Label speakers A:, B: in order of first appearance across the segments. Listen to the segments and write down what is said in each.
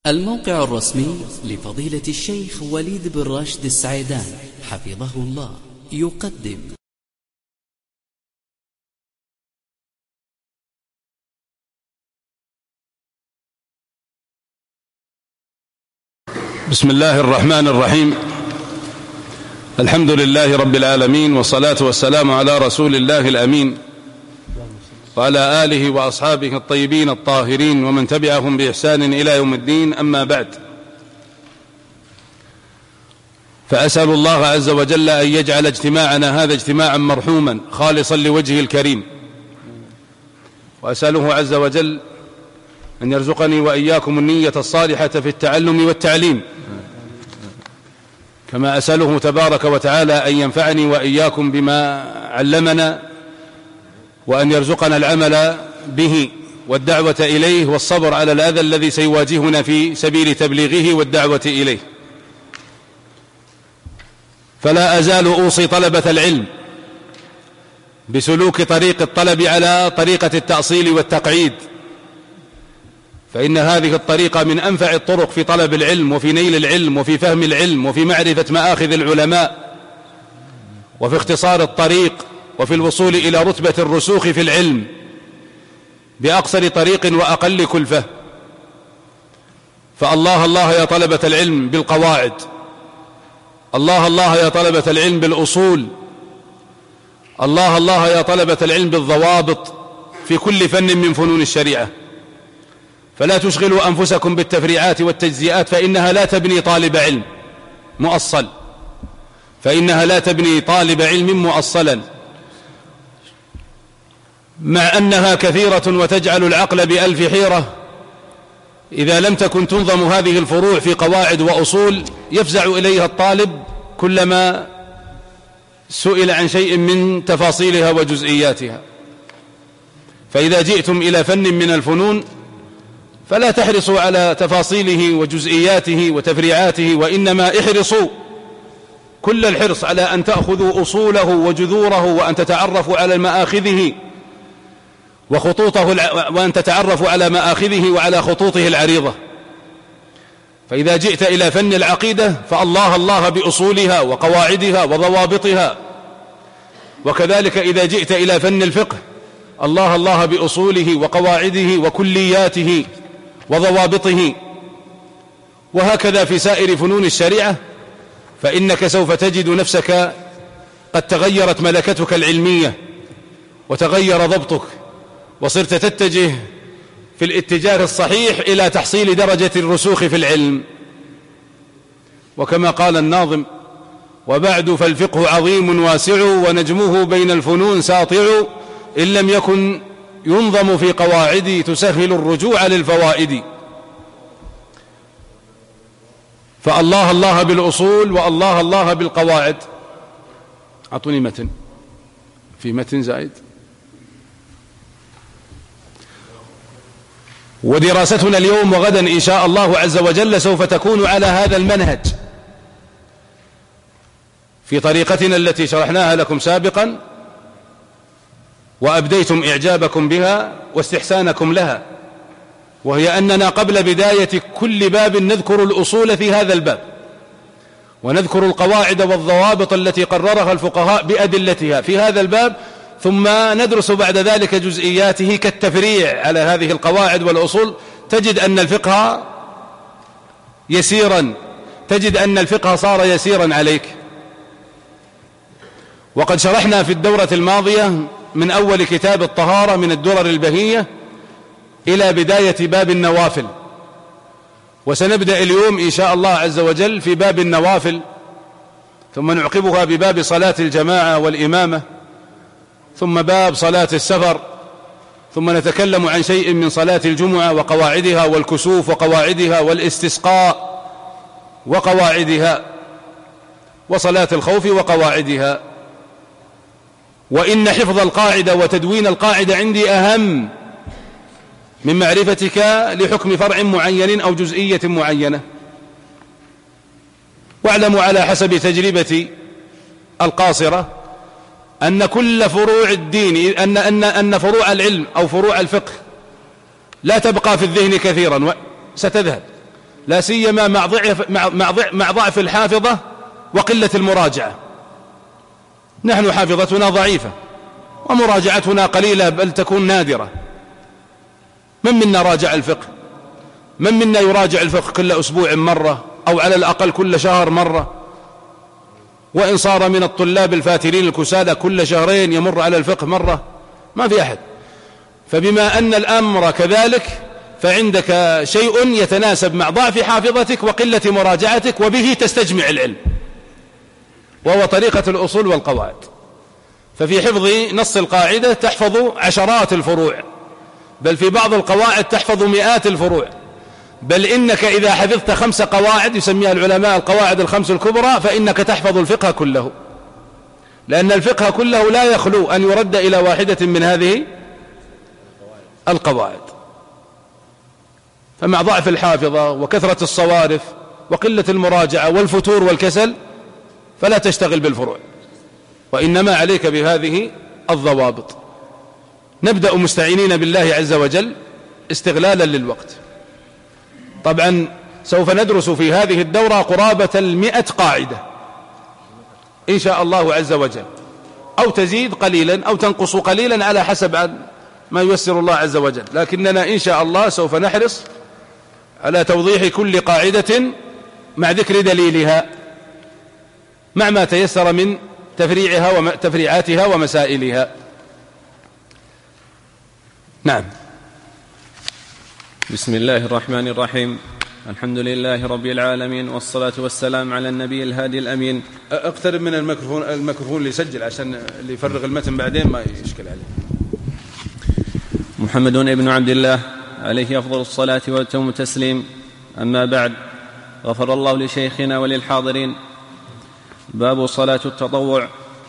A: الموقع الرسمي لفضيلة الشيخ وليد بن راشد السعيدان حفظه الله يقدم.
B: بسم الله الرحمن الرحيم. الحمد لله رب العالمين، والصلاة والسلام على رسول الله الأمين وعلى آله وأصحابه الطيبين الطاهرين ومن تبعهم بإحسان إلى يوم الدين. أما بعد، فأسأل الله عز وجل أن يجعل اجتماعنا هذا اجتماعا مرحوما خالصا لوجهه الكريم، وأسأله عز وجل أن يرزقني وإياكم النية الصالحة في التعلم والتعليم، كما أسأله تبارك وتعالى أن ينفعني وإياكم بما علمنا، وأن يرزقنا العمل به والدعوة إليه والصبر على الأذى الذي سيواجهنا في سبيل تبليغه والدعوة إليه. فلا أزال أوصي طلبة العلم بسلوك طريق الطلب على طريقة التأصيل والتقعيد، فإن هذه الطريقة من أنفع الطرق في طلب العلم وفي نيل العلم وفي فهم العلم وفي معرفة مآخذ العلماء وفي اختصار الطريق وفي الوصول إلى رتبة الرسوخ في العلم بأقصر طريق وأقل كلفة. فالله الله يا طلبة العلم بالقواعد، الله الله يا طلبة العلم بالأصول، الله الله يا طلبة العلم بالضوابط في كل فن من فنون الشريعة. فلا تشغلوا أنفسكم بالتفريعات والتجزئات، فإنها لا تبني طالب علم مؤصل، فإنها لا تبني طالب علم مؤصلا، مع أنها كثيرة وتجعل العقل بألف حيرة. إذا لم تكن تنظم هذه الفروع في قواعد وأصول يفزع إليها الطالب كلما سئل عن شيء من تفاصيلها وجزئياتها. فإذا جئتم إلى فن من الفنون فلا تحرصوا على تفاصيله وجزئياته وتفريعاته، وإنما احرصوا كل الحرص على أن تأخذوا أصوله وجذوره، وأن تتعرفوا على مآخذه وخطوطه، وأن تتعرفوا على مآخذه وعلى خطوطه العريضة. فإذا جئت إلى فن العقيدة فالله الله بأصولها وقواعدها وضوابطها، وكذلك إذا جئت إلى فن الفقه الله الله بأصوله وقواعده وكلياته وضوابطه، وهكذا في سائر فنون الشريعة. فإنك سوف تجد نفسك قد تغيرت ملكتك العلمية وتغير ضبطك، وصرت تتجه في الاتجاه الصحيح إلى تحصيل درجة الرسوخ في العلم. وكما قال الناظم: وبعد فالفقه عظيم واسع ونجمه بين الفنون ساطع، إن لم يكن ينظم في قواعد تسهل الرجوع للفوائد. فالله الله بالأصول والله الله بالقواعد. أعطوني متن، في متن زائد. ودراستنا اليوم وغدا إن شاء الله عز وجل سوف تكون على هذا المنهج في طريقتنا التي شرحناها لكم سابقا وأبديتم إعجابكم بها واستحسانكم لها، وهي أننا قبل بداية كل باب نذكر الأصول في هذا الباب، ونذكر القواعد والضوابط التي قررها الفقهاء بأدلتها في هذا الباب، ثم ندرس بعد ذلك جزئياته كالتفريع على هذه القواعد والأصول. تجد أن الفقه صار يسيرا عليك. وقد شرحنا في الدورة الماضية من أول كتاب الطهارة من الدرر البهية إلى بداية باب النوافل، وسنبدأ اليوم إن شاء الله عز وجل في باب النوافل، ثم نعقبها بباب صلاة الجماعة والإمامة، ثم باب صلاة السفر، ثم نتكلم عن شيء من صلاة الجمعة وقواعدها، والكسوف وقواعدها، والاستسقاء وقواعدها، وصلاة الخوف وقواعدها. وإن حفظ القاعدة وتدوين القاعدة عندي أهم من معرفتك لحكم فرع معين أو جزئية معينة. واعلموا على حسب تجربتي القاصرة أن كل فروع الدين، أن فروع العلم أو فروع الفقه لا تبقى في الذهن كثيرا، ستذهب، لا سيما مع ضعف الحافظة وقلة المراجعة. نحن حافظتنا ضعيفة ومراجعتنا قليلة بل تكون نادرة. من منا راجع الفقه؟ من منا يراجع الفقه كل أسبوع مرة أو على الأقل كل شهر مرة؟ وإن صار من الطلاب الفاترين الكسالى كل شهرين يمر على الفقه مرة، ما في أحد. فبما أن الأمر كذلك فعندك شيء يتناسب مع ضعف حافظتك وقلة مراجعتك، وبه تستجمع العلم، وهو طريقة الأصول والقواعد. ففي حفظ نص القاعدة تحفظ عشرات الفروع، بل في بعض القواعد تحفظ مئات الفروع. بل إنك إذا حفظت 5 قواعد يسميها العلماء القواعد ال5 الكبرى فإنك تحفظ الفقه كله، لأن الفقه كله لا يخلو أن يرد إلى واحدة من هذه القواعد. فمع ضعف الحافظة وكثرة الصوارف وقلة المراجعة والفتور والكسل فلا تشتغل بالفروع، وإنما عليك بهذه الضوابط. نبدأ مستعينين بالله عز وجل استغلالا للوقت. طبعا سوف ندرس في هذه الدورة قرابة 100 قاعدة إن شاء الله عز وجل، أو تزيد قليلا أو تنقص قليلا على حسب ما ييسر الله عز وجل، لكننا إن شاء الله سوف نحرص على توضيح كل قاعدة مع ذكر دليلها مع ما تيسر من تفريعاتها ومسائلها. نعم.
C: بسم الله الرحمن الرحيم. الحمد لله رب العالمين، والصلاة والسلام على النبي الهادي الأمين.
B: اقترب من الميكروفون اللي يسجل عشان اللي يفرغ المتن بعدين ما يشكل عليه.
C: محمد بن عبد الله عليه أفضل الصلاة وأتم التسليم. أما بعد، غفر الله لشيخنا وللحاضرين. باب صلاة التطوع.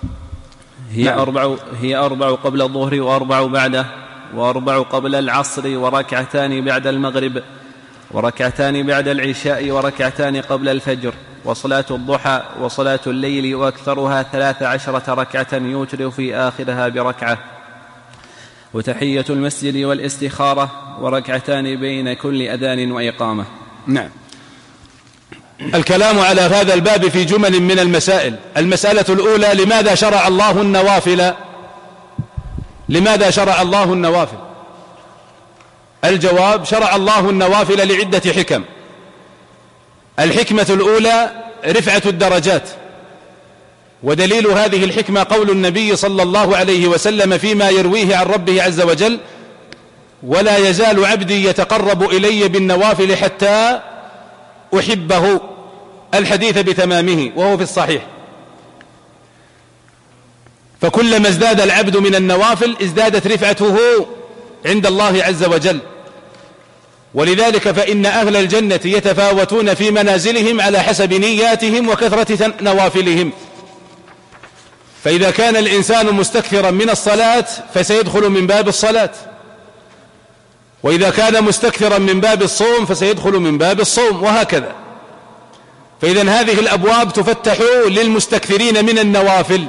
C: هي 4 قبل الظهر و4 بعده، و4 قبل العصر، وركعتان بعد المغرب، وركعتان بعد العشاء، وركعتان قبل الفجر، وصلاة الضحى، وصلاة الليل، وأكثرها 13 ركعة يوتر في آخرها بركعة، وتحية المسجد والاستخارة، وركعتان بين كل أذان وإقامة.
B: نعم. الكلام على هذا الباب في جمل من المسائل. المسألة الأولى: لماذا شرع الله النوافل؟ لماذا شرع الله النوافل؟ الجواب: شرع الله النوافل لعدة حكم. الحكمة الأولى رفعة الدرجات، ودليل هذه الحكمة قول النبي صلى الله عليه وسلم فيما يرويه عن ربه عز وجل: ولا يزال عبدي يتقرب إلي بالنوافل حتى أحبه، الحديث بتمامه، وهو في الصحيح. فكلما ازداد العبد من النوافل ازدادت رفعته عند الله عز وجل. ولذلك فإن أهل الجنة يتفاوتون في منازلهم على حسب نياتهم وكثرة نوافلهم. فإذا كان الإنسان مستكثرا من الصلاة فسيدخل من باب الصلاة، وإذا كان مستكثرا من باب الصوم فسيدخل من باب الصوم، وهكذا. فإذا هذه الأبواب تفتح للمستكثرين من النوافل.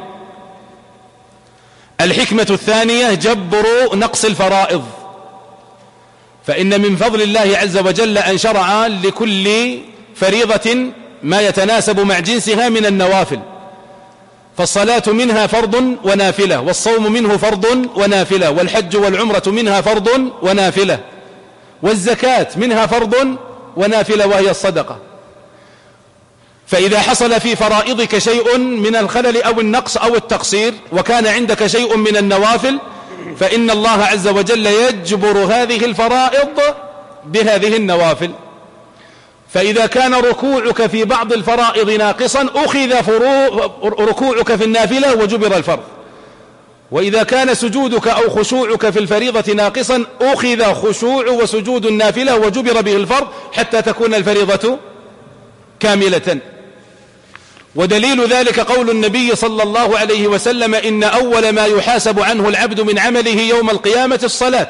B: الحكمة الثانية جبر نقص الفرائض، فإن من فضل الله عز وجل أن شرع لكل فريضة ما يتناسب مع جنسها من النوافل. فالصلاة منها فرض ونافلة، والصوم منه فرض ونافلة، والحج والعمرة منها فرض ونافلة، والزكاة منها فرض ونافلة وهي الصدقة. فإذا حصل في فرائضك شيء من الخلل أو النقص أو التقصير وكان عندك شيء من النوافل فإن الله عز وجل يجبر هذه الفرائض بهذه النوافل. فإذا كان ركوعك في بعض الفرائض ناقصا أخذ ركوعك في النافلة وجبر الفرض، وإذا كان سجودك أو خشوعك في الفريضة ناقصا أخذ خشوع وسجود النافلة وجبر به الفرض حتى تكون الفريضة كاملة. ودليل ذلك قول النبي صلى الله عليه وسلم: إن أول ما يحاسب عنه العبد من عمله يوم القيامة الصلاة،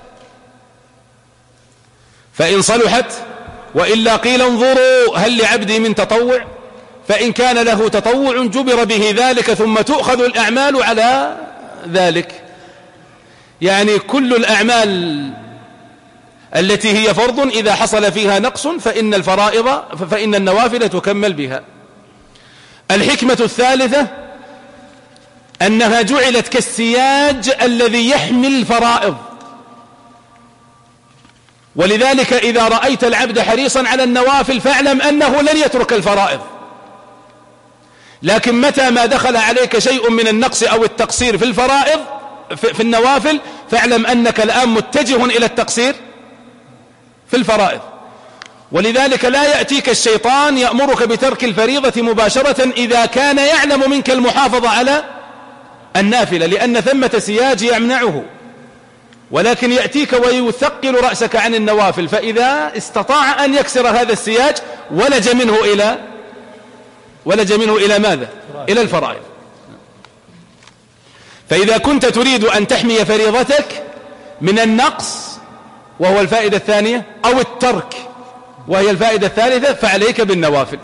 B: فإن صلحت وإلا قيل انظروا هل لعبدي من تطوع، فإن كان له تطوع جبر به ذلك ثم تؤخذ الأعمال على ذلك. يعني كل الأعمال التي هي فرض إذا حصل فيها نقص فإن النوافل تكمل بها. الحكمة الثالثة أنها جعلت كالسياج الذي يحمي الفرائض، ولذلك إذا رأيت العبد حريصا على النوافل فاعلم أنه لن يترك الفرائض، لكن متى ما دخل عليك شيء من النقص أو التقصير في الفرائض في النوافل فاعلم أنك الآن متجه إلى التقصير في الفرائض. ولذلك لا يأتيك الشيطان يأمرك بترك الفريضة مباشرة إذا كان يعلم منك المحافظة على النافلة، لأن ثمة سياج يمنعه، ولكن يأتيك ويثقل رأسك عن النوافل، فإذا استطاع أن يكسر هذا السياج ولج منه إلى ماذا؟ إلى الفرائض. فإذا كنت تريد أن تحمي فريضتك من النقص وهو الفائدة الثانية أو الترك وهي الفائدة الثالثة فعليك بالنوافل.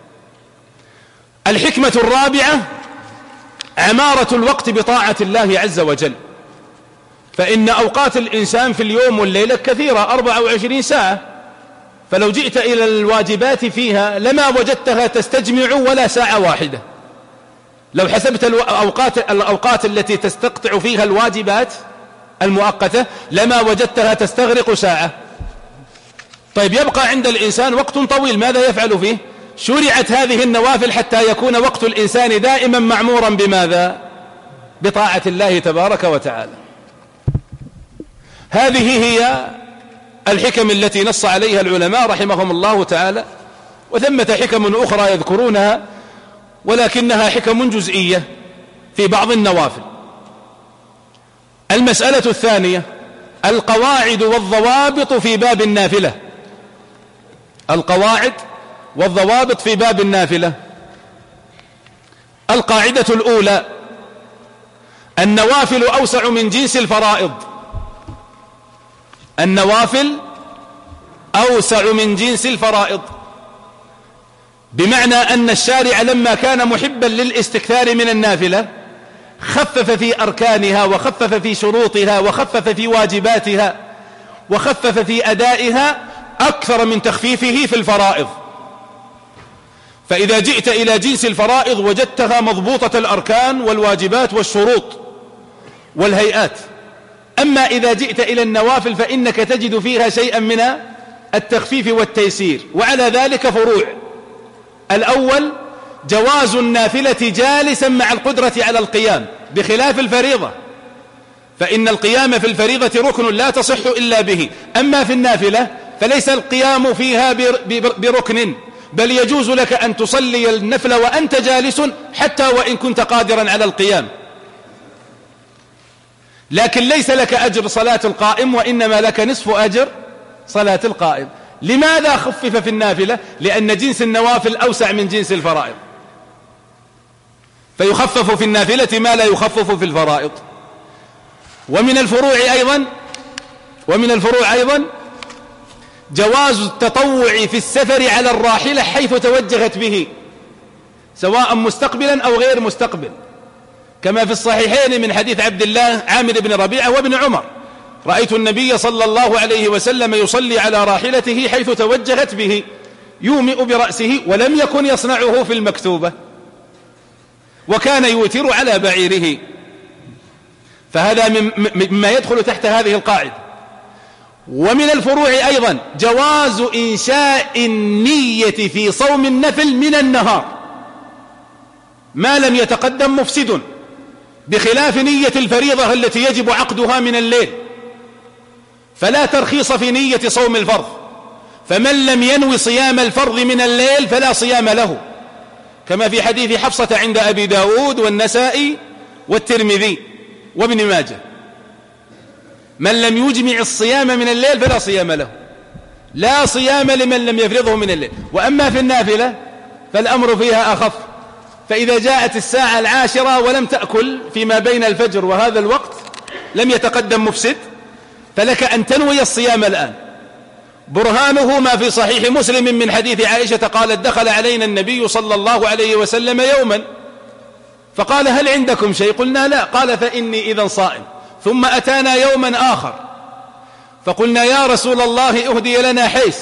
B: الحكمة الرابعة عمارة الوقت بطاعة الله عز وجل، فإن أوقات الإنسان في اليوم والليلة كثيرة 24 ساعة، فلو جئت إلى الواجبات فيها لما وجدتها تستجمع ولا ساعة واحدة. لو حسبت الأوقات التي تستقطع فيها الواجبات المؤقتة لما وجدتها تستغرق ساعة. طيب يبقى عند الإنسان وقت طويل، ماذا يفعل فيه؟ شرعت هذه النوافل حتى يكون وقت الإنسان دائما معمورا بماذا؟ بطاعة الله تبارك وتعالى. هذه هي الحكم التي نص عليها العلماء رحمهم الله تعالى، وثمة حكم أخرى يذكرونها ولكنها حكم جزئية في بعض النوافل. المسألة الثانية القواعد والضوابط في باب النافلة. القواعد والضوابط في باب النافلة. القاعدة الأولى النوافل أوسع من جنس الفرائض. النوافل أوسع من جنس الفرائض، بمعنى أن الشارع لما كان محبا للاستكثار من النافلة خفف في أركانها وخفف في شروطها وخفف في واجباتها وخفف في أدائها أكثر من تخفيفه في الفرائض. فإذا جئت إلى جنس الفرائض وجدتها مضبوطة الأركان والواجبات والشروط والهيئات، أما إذا جئت إلى النوافل فإنك تجد فيها شيئا من التخفيف والتيسير، وعلى ذلك فروع. الأول جواز النافلة جالسا مع القدرة على القيام بخلاف الفريضة، فإن القيام في الفريضة ركن لا تصح إلا به، أما في النافلة فليس القيام فيها بركن، بل يجوز لك أن تصلي النفل وأنت جالس حتى وإن كنت قادرا على القيام، لكن ليس لك أجر صلاة القائم وإنما لك نصف أجر صلاة القائم. لماذا خفف في النافلة؟ لأن جنس النوافل أوسع من جنس الفرائض، فيخفف في النافلة ما لا يخفف في الفرائض. ومن الفروع أيضا جواز التطوع في السفر على الراحلة حيث توجهت به، سواء مستقبلا أو غير مستقبل، كما في الصحيحين من حديث عبد الله عامر بن ربيعة وابن عمر: رأيت النبي صلى الله عليه وسلم يصلي على راحلته حيث توجهت به يومئ برأسه، ولم يكن يصنعه في المكتوبة، وكان يوتر على بعيره. فهذا مما يدخل تحت هذه القاعدة. ومن الفروع أيضا جواز إنشاء النية في صوم النفل من النهار ما لم يتقدم مفسد، بخلاف نية الفريضة التي يجب عقدها من الليل، فلا ترخيص في نية صوم الفرض، فمن لم ينوي صيام الفرض من الليل فلا صيام له، كما في حديث حفصة عند أبي داود والنسائي والترمذي وابن ماجه: من لم يجمع الصيام من الليل فلا صيام له، لا صيام لمن لم يفرضه من الليل. وأما في النافلة فالأمر فيها أخف، فإذا جاءت الساعة 10 ولم تأكل فيما بين الفجر وهذا الوقت لم يتقدم مفسد، فلك أن تنوي الصيام الآن. برهانه ما في صحيح مسلم من حديث عائشة قالت: دخل علينا النبي صلى الله عليه وسلم يوما فقال: هل عندكم شيء؟ قلنا: لا. قال: فإني إذا صائم. ثم أتانا يوما آخر فقلنا يا رسول الله أهدي لنا حيس،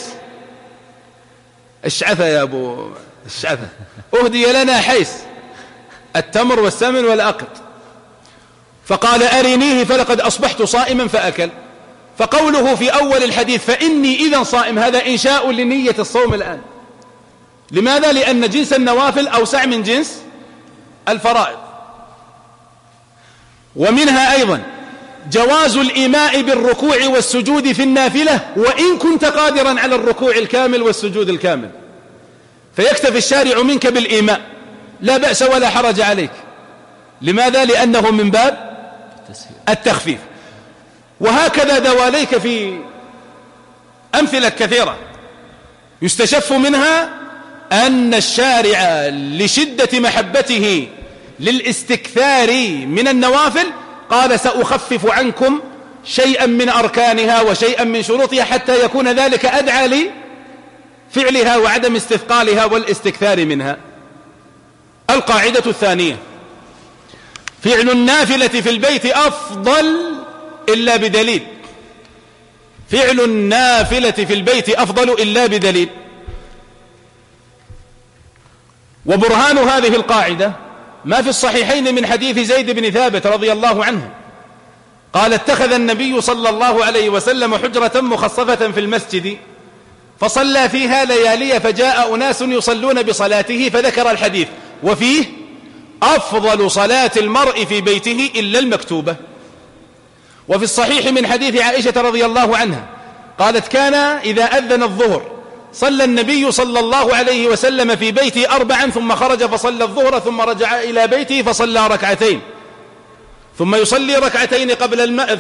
B: الشعثة يا أبو الشعثة، أهدي لنا حيس التمر والسمن والأقط، فقال أرنيه فلقد أصبحت صائما فأكل. فقوله في أول الحديث فإني إذا صائم هذا إنشاء لنية الصوم الآن. لماذا؟ لأن جنس النوافل أوسع من جنس الفرائض. ومنها أيضا جواز الإيماء بالركوع والسجود في النافلة وإن كنت قادرا على الركوع الكامل والسجود الكامل، فيكتفي الشارع منك بالإيماء، لا بأس ولا حرج عليك. لماذا؟ لأنه من باب التخفيف. وهكذا دواليك في أمثلة كثيرة يستشف منها أن الشارع لشدة محبته للاستكثار من النوافل قال سأخفف عنكم شيئا من أركانها وشيئا من شروطها حتى يكون ذلك أدعى لفعلها وعدم استثقالها والاستكثار منها. القاعدة الثانية: فعل النافلة في البيت أفضل إلا بدليل. فعل النافلة في البيت أفضل إلا بدليل. وبرهان هذه القاعدة ما في الصحيحين من حديث زيد بن ثابت رضي الله عنه قال اتخذ النبي صلى الله عليه وسلم حجرة مخصفة في المسجد فصلى فيها ليالي فجاء أناس يصلون بصلاته فذكر الحديث وفيه أفضل صلاة المرء في بيته إلا المكتوبة. وفي الصحيح من حديث عائشة رضي الله عنها قالت كان إذا أذن الظهر صلى النبي صلى الله عليه وسلم في بيته 4 ثم خرج فصلى الظهر ثم رجع إلى بيته فصلى ركعتين ثم يصلي ركعتين قبل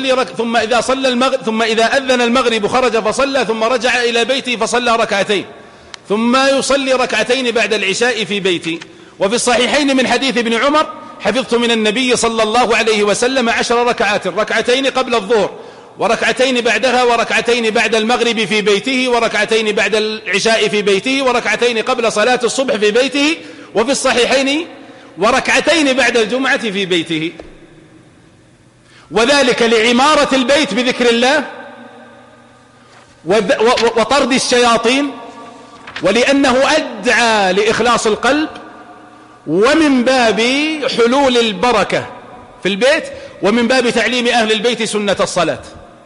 B: ثم إذا أذن المغرب خرج فصلى ثم رجع إلى بيته فصلى ركعتين ثم يصلي ركعتين بعد العشاء في بيتي. وفي الصحيحين من حديث ابن عمر حفظت من النبي صلى الله عليه وسلم 10 ركعات، ركعتين قبل الظهر وركعتين بعدها وركعتين بعد المغرب في بيته وركعتين بعد العشاء في بيته وركعتين قبل صلاة الصبح في بيته، وفي الصحيحين وركعتين بعد الجمعة في بيته. وذلك لعمارة البيت بذكر الله وطرد الشياطين، ولأنه أدعى لإخلاص القلب، ومن باب حلول البركة في البيت، ومن باب تعليم أهل البيت سنة الصلاة.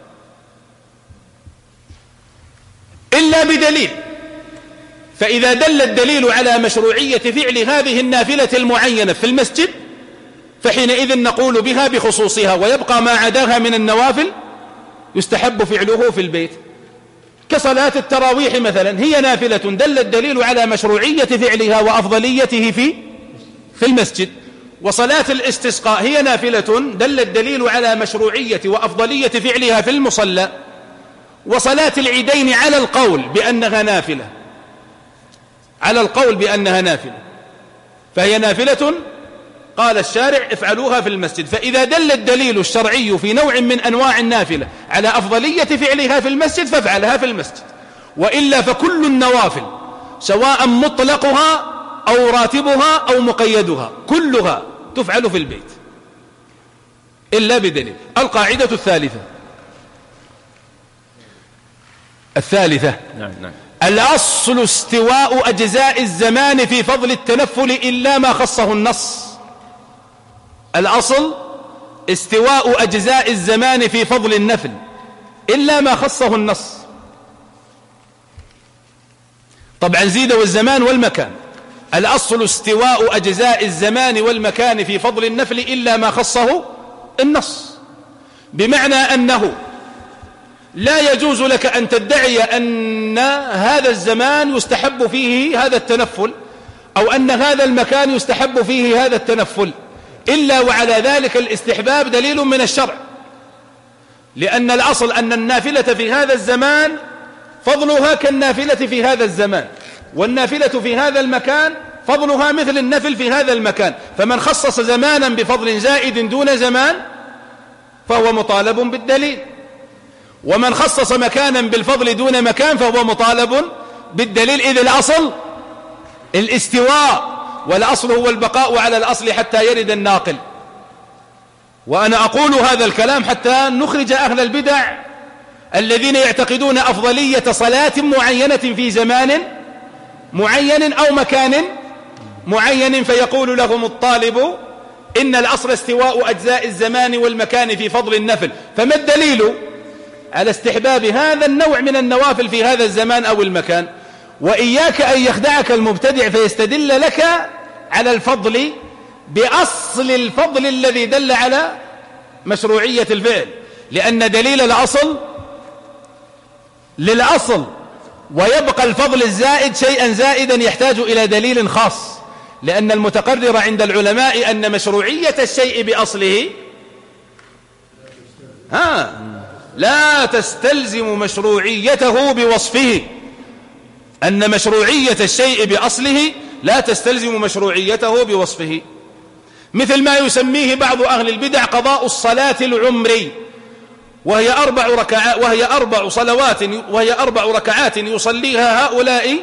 B: إلا بدليل. فإذا دل الدليل على مشروعية فعل هذه النافلة المعينة في المسجد فحينئذ نقول بها بخصوصها، ويبقى ما عداها من النوافل يستحب فعله في البيت. كصلاة التراويح مثلا هي نافلة دل الدليل على مشروعية فعلها وأفضليته في المسجد. وصلاة الاستسقاء هي نافلة دل الدليل على مشروعية وأفضلية فعلها في المصلى. وصلاة العيدين على القول بأنها نافلة فهي نافلة قال الشارع افعلوها في المسجد. فإذا دل الدليل الشرعي في نوع من أنواع النافلة على أفضلية فعلها في المسجد فافعلها في المسجد، وإلا فكل النوافل سواء مطلقها أو راتبها أو مقيدها كلها تفعل في البيت إلا بدليل. القاعدة الثالثة نعم. الأصل استواء أجزاء الزمان في فضل التنفل إلا ما خصه النص. الأصل استواء أجزاء الزمان في فضل النفل إلا ما خصه النص. طبعا زيد والزمان والمكان. الأصل استواء أجزاء الزمان والمكان في فضل النفل إلا ما خصه النص، بمعنى أنه لا يجوز لك أن تدعي أن هذا الزمان يستحب فيه هذا التنفل أو أن هذا المكان يستحب فيه هذا التنفل إلا وعلى ذلك الاستحباب دليل من الشرع، لأن الأصل أن النافلة في هذا الزمان فضلها كالنافلة في هذا الزمان، والنافلة في هذا المكان فضلها مثل النفل في هذا المكان. فمن خصص زمانا بفضل زائد دون زمان فهو مطالب بالدليل، ومن خصص مكانا بالفضل دون مكان فهو مطالب بالدليل. إذ الأصل الاستواء، والأصل هو البقاء على الأصل حتى يرد الناقل. وأنا أقول هذا الكلام حتى نخرج أهل البدع الذين يعتقدون أفضلية صلاة معينة في زمان معين أو مكان معين، فيقول لهم الطالب إن الأصل استواء أجزاء الزمان والمكان في فضل النفل، فما الدليل على استحباب هذا النوع من النوافل في هذا الزمان أو المكان؟ وإياك أن يخدعك المبتدع فيستدل لك على الفضل بأصل الفضل الذي دل على مشروعية الفعل، لأن دليل الأصل للأصل، ويبقى الفضل الزائد شيئا زائدا يحتاج إلى دليل خاص، لأن المتقرر عند العلماء أن مشروعية الشيء بأصله لا تستلزم مشروعيته بوصفه، أن مشروعية الشيء بأصله لا تستلزم مشروعيته بوصفه، مثل ما يسميه بعض أهل البدع قضاء الصلاة العمري، وهي 4 صلوات وهي 4 ركعات يصليها هؤلاء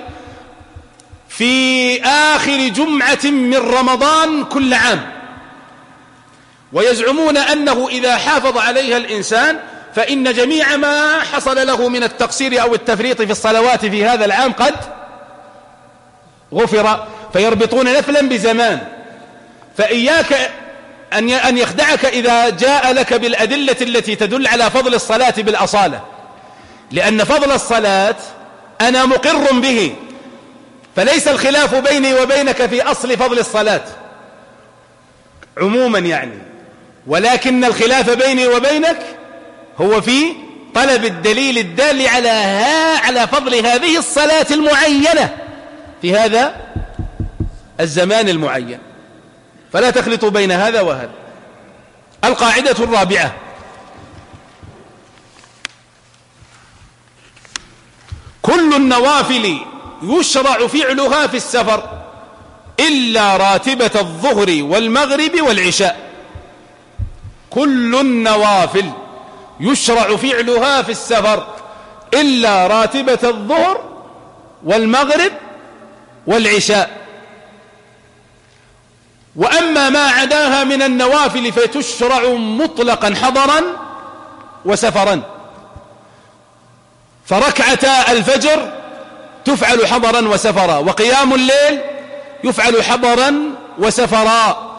B: في آخر جمعة من رمضان كل عام، ويزعمون أنه إذا حافظ عليها الإنسان فإن جميع ما حصل له من التقصير أو التفريط في الصلوات في هذا العام قد غفر، فيربطون نفلا بزمان. فإياك أن يخدعك إذا جاء لك بالأدلة التي تدل على فضل الصلاة بالأصالة، لأن فضل الصلاة أنا مقر به، فليس الخلاف بيني وبينك في أصل فضل الصلاة عموما يعني، ولكن الخلاف بيني وبينك هو في طلب الدليل الدال على فضل هذه الصلاة المعينة في هذا الزمان المعين، فلا تخلطوا بين هذا وهذا. القاعدة الرابعة: كل النوافل يشرع فعلها في السفر إلا راتبة الظهر والمغرب والعشاء. كل النوافل يشرع فعلها في السفر إلا راتبة الظهر والمغرب والعشاء، وأما ما عداها من النوافل فتشرع مطلقا حضرا وسفرا، فركعتا الفجر تفعل حضرا وسفرا، وقيام الليل يفعل حضرا وسفرا،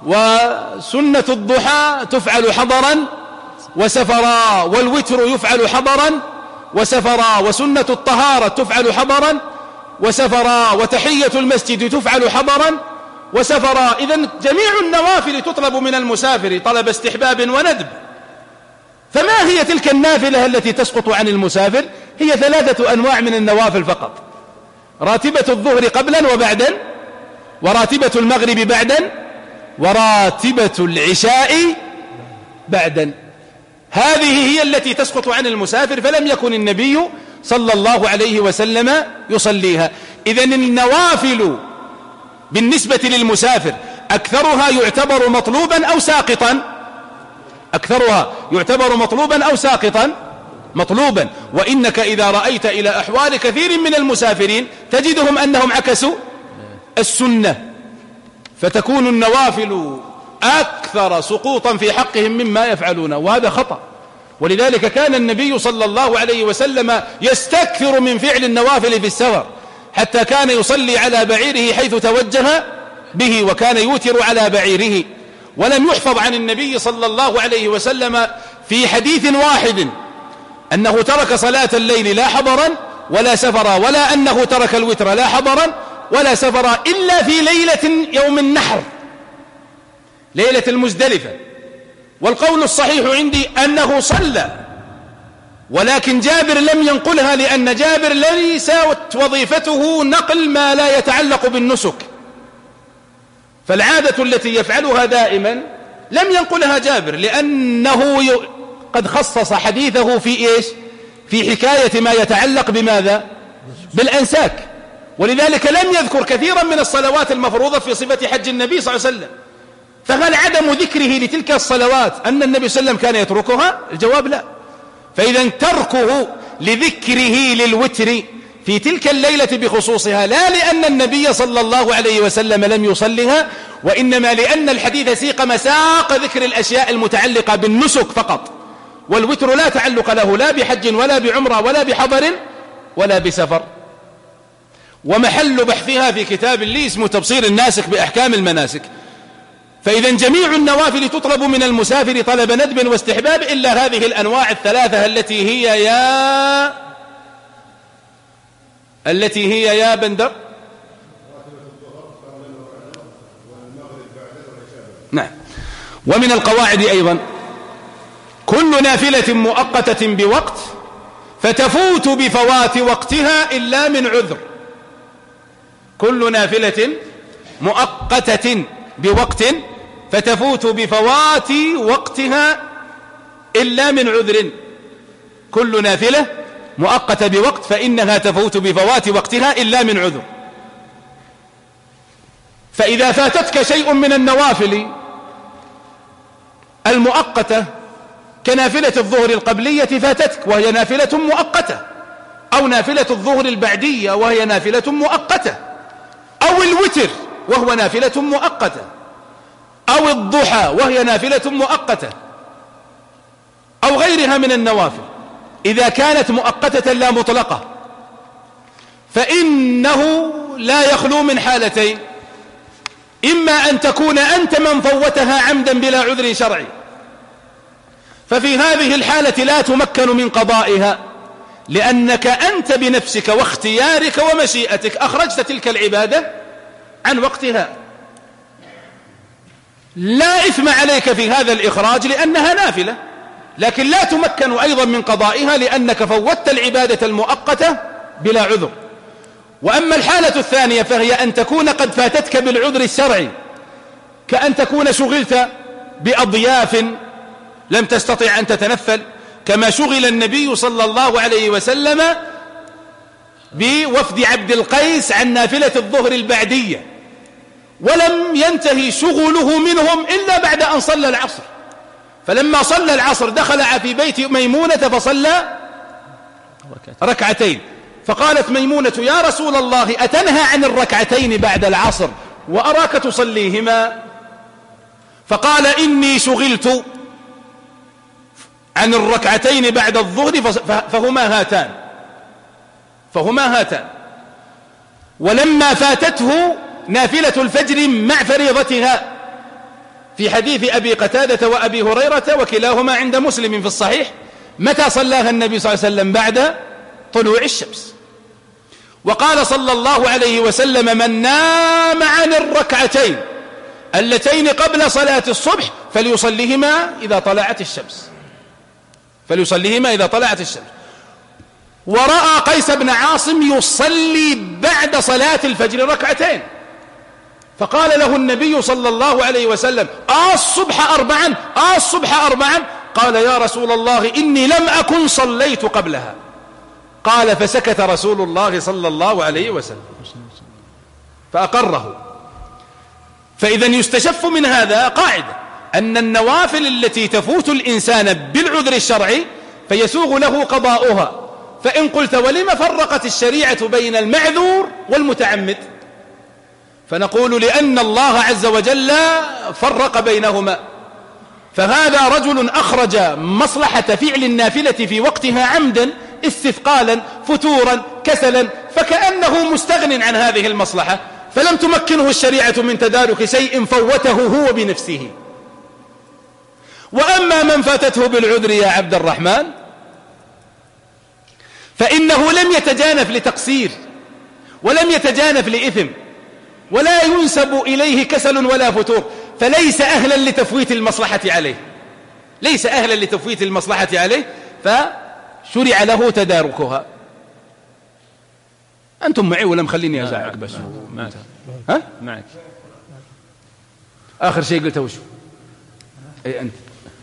B: وسنة الضحى تفعل حضرا وسفرا، والوتر يفعل حضرا وسفرا، وسنة الطهارة تفعل حضرا وسفرا، وتحية المسجد تفعل حضرا وسفرا. إذن جميع النوافل تطلب من المسافر طلب استحباب وندب. فما هي تلك النافلة التي تسقط عن المسافر؟ هي 3 أنواع من النوافل فقط: راتبة الظهر قبلا وبعدا، وراتبة المغرب بعدا، وراتبة العشاء بعدا. هذه هي التي تسقط عن المسافر، فلم يكن النبي صلى الله عليه وسلم يصليها. إذن النوافل بالنسبة للمسافر أكثرها يعتبر مطلوبا أو ساقطا؟ أكثرها يعتبر مطلوبا أو ساقطا؟ مطلوبا. وإنك إذا رأيت إلى أحوال كثير من المسافرين تجدهم أنهم عكسوا السنة، فتكون النوافل أكثر سقوطا في حقهم مما يفعلون، وهذا خطأ. ولذلك كان النبي صلى الله عليه وسلم يستكثر من فعل النوافل في السفر، حتى كان يصلي على بعيره حيث توجه به، وكان يوتر على بعيره. ولم يحفظ عن النبي صلى الله عليه وسلم في حديث واحد أنه ترك صلاة الليل لا حضرا ولا سفرا، ولا أنه ترك الوتر لا حضرا ولا سفرا، إلا في ليلة يوم النحر، ليلة المزدلفة. والقول الصحيح عندي أنه صلى، ولكن جابر لم ينقلها، لأن جابر ليس وظيفته نقل ما لا يتعلق بالنسك، فالعادة التي يفعلها دائما لم ينقلها جابر، لأنه قد خصص حديثه في إيش؟ في حكاية ما يتعلق بماذا؟ بالأنساك. ولذلك لم يذكر كثيرا من الصلوات المفروضة في صفة حج النبي صلى الله عليه وسلم. فهل عدم ذكره لتلك الصلوات أن النبي صلى الله عليه وسلم كان يتركها؟ الجواب لا. فإذا تركه لذكره للوتر في تلك الليلة بخصوصها لا لأن النبي صلى الله عليه وسلم لم يصلها، وإنما لأن الحديث سيق مساق ذكر الأشياء المتعلقة بالنسك فقط، والوتر لا تعلق له لا بحج ولا بعمرة ولا بحضر ولا بسفر. ومحل بحثها في كتاب لي اسمه تبصير الناسك بأحكام المناسك. فإذا جميع النوافل تطلب من المسافر طلب ندب واستحباب إلا هذه الأنواع الثلاثة التي هي يا بندر. نعم. ومن القواعد أيضا كل نافلة مؤقتة بوقت فتفوت بفوات وقتها إلا من عذر. كل نافلة مؤقتة بوقت فتفوت بفوات وقتها إلا من عذر. كل نافلة مؤقتة بوقت فإنها تفوت بفوات وقتها إلا من عذر. فإذا فاتتك شيء من النوافل المؤقتة كنافلة الظهر القبلية فاتتك وهي نافلة مؤقتة، أو نافلة الظهر البعدية وهي نافلة مؤقتة، أو الوتر وهو نافلة مؤقتة، أو الضحى وهي نافلة مؤقتة، أو غيرها من النوافل، إذا كانت مؤقتة لا مطلقة فإنه لا يخلو من حالتين: إما أن تكون أنت من فوتها عمدا بلا عذر شرعي، ففي هذه الحالة لا تمكن من قضائها، لأنك أنت بنفسك واختيارك ومشيئتك أخرجت تلك العبادة عن وقتها، لا إثم عليك في هذا الإخراج لأنها نافلة، لكن لا تمكن أيضا من قضائها لأنك فوتت العبادة المؤقتة بلا عذر. وأما الحالة الثانية فهي أن تكون قد فاتتك بالعذر الشرعي، كأن تكون شغلت بأضياف لم تستطع أن تتنفل، كما شغل النبي صلى الله عليه وسلم بوفد عبد القيس عن نافلة الظهر البعدية، ولم ينتهي شغله منهم إلا بعد أن صلى العصر. فلما صلى العصر دخل في بيت ميمونة فصلى ركعتين، فقالت ميمونة: يا رسول الله أتنهى عن الركعتين بعد العصر وأراك تصليهما؟ فقال: إني شغلت عن الركعتين بعد الظهر فهما هاتان. ولما فاتته نافلة الفجر مع فريضتها في حديث أبي قتادة وأبي هريرة وكلاهما عند مسلم في الصحيح، متى صلاها النبي صلى الله عليه وسلم؟ بعد طلوع الشمس. وقال صلى الله عليه وسلم: من نام عن الركعتين اللتين قبل صلاة الصبح فليصليهما إذا طلعت الشمس. ورأى قيس بن عاصم يصلي بعد صلاة الفجر ركعتين، فقال له النبي صلى الله عليه وسلم: الصبح أربعا؟ قال: يا رسول الله إني لم أكن صليت قبلها. قال: فسكت رسول الله صلى الله عليه وسلم فأقره. فإذا يستشف من هذا قاعدة أن النوافل التي تفوت الإنسان بالعذر الشرعي فيسوغ له قضاؤها. فإن قلت: ولم فرقت الشريعة بين المعذور والمتعمد؟ فنقول: لأن الله عز وجل فرق بينهما. فهذا رجل أخرج مصلحة فعل النافلة في وقتها عمدا استثقالا فتورا كسلا، فكأنه مستغن عن هذه المصلحة، فلم تمكنه الشريعة من تدارك شيء فوته هو بنفسه. وأما من فاتته بالعذر يا عبد الرحمن فإنه لم يتجانف لتقصير ولم يتجانف لإثم ولا ينسب إليه كسل ولا فتور، فليس أهلا لتفويت المصلحة عليه، فشرع له تداركها. أنتم معي ولا مخليني أزعق بس؟
C: معك.
B: آخر شيء قلته وشو؟ أي أنت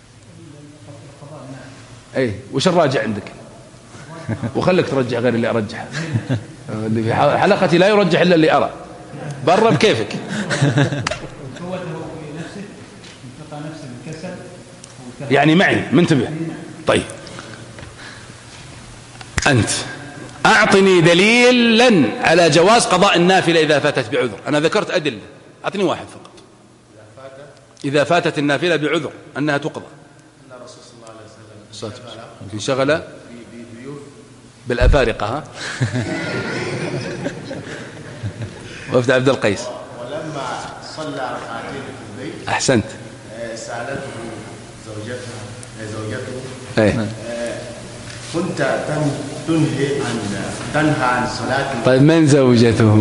B: وش الراجع عندك؟ وخلك ترجع غير اللي أرجحه. اللي في حلقتي لا يرجح إلا اللي أرى. برا بكيفك. يعني معي منتبه. طيب أنت أعطني دليلا على جواز قضاء النافلة إذا فاتت بعذر. أنا ذكرت أدلة، أعطني واحد فقط. إذا فاتت النافلة بعذر أنها تقضى. في شغلة بالأفارقة ها وفد عبد القيس.
D: ولما صلى ركعتين في البيت
B: أحسنت.
D: سألته زوجته كنت تنهى عن صلاة.
B: طيب من زوجته؟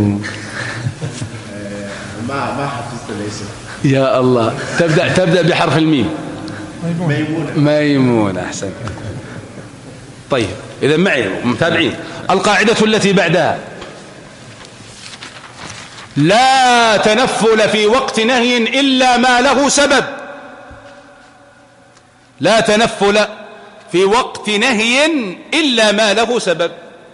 D: ما حفظت الاسم.
B: يا الله. تبدأ بحرف الميم. ميمون. أحسنت. طيب إذا معي متابعين. القاعدة التي بعدها: لا تنفل في وقت نهي إلا ما له سبب. لا تنفل في وقت نهي إلا ما له سبب.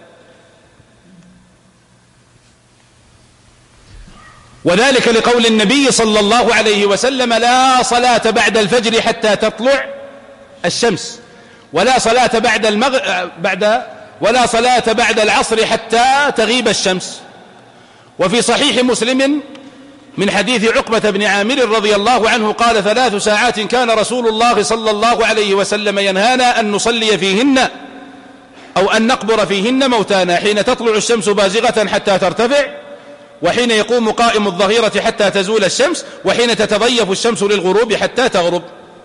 B: وذلك لقول النبي صلى الله عليه وسلم: لا صلاة بعد الفجر حتى تطلع الشمس، ولا صلاة ولا صلاة بعد العصر حتى تغيب الشمس. وفي صحيح مسلم من حديث عقبة بن عامر رضي الله عنه قال: 3 ساعات كان رسول الله صلى الله عليه وسلم ينهانا أن نصلي فيهن أو أن نقبر فيهن موتانا، حين تطلع الشمس بازغة حتى ترتفع، وحين يقوم قائم الظهيرة حتى تزول الشمس، وحين تتضيف الشمس للغروب حتى تغرب.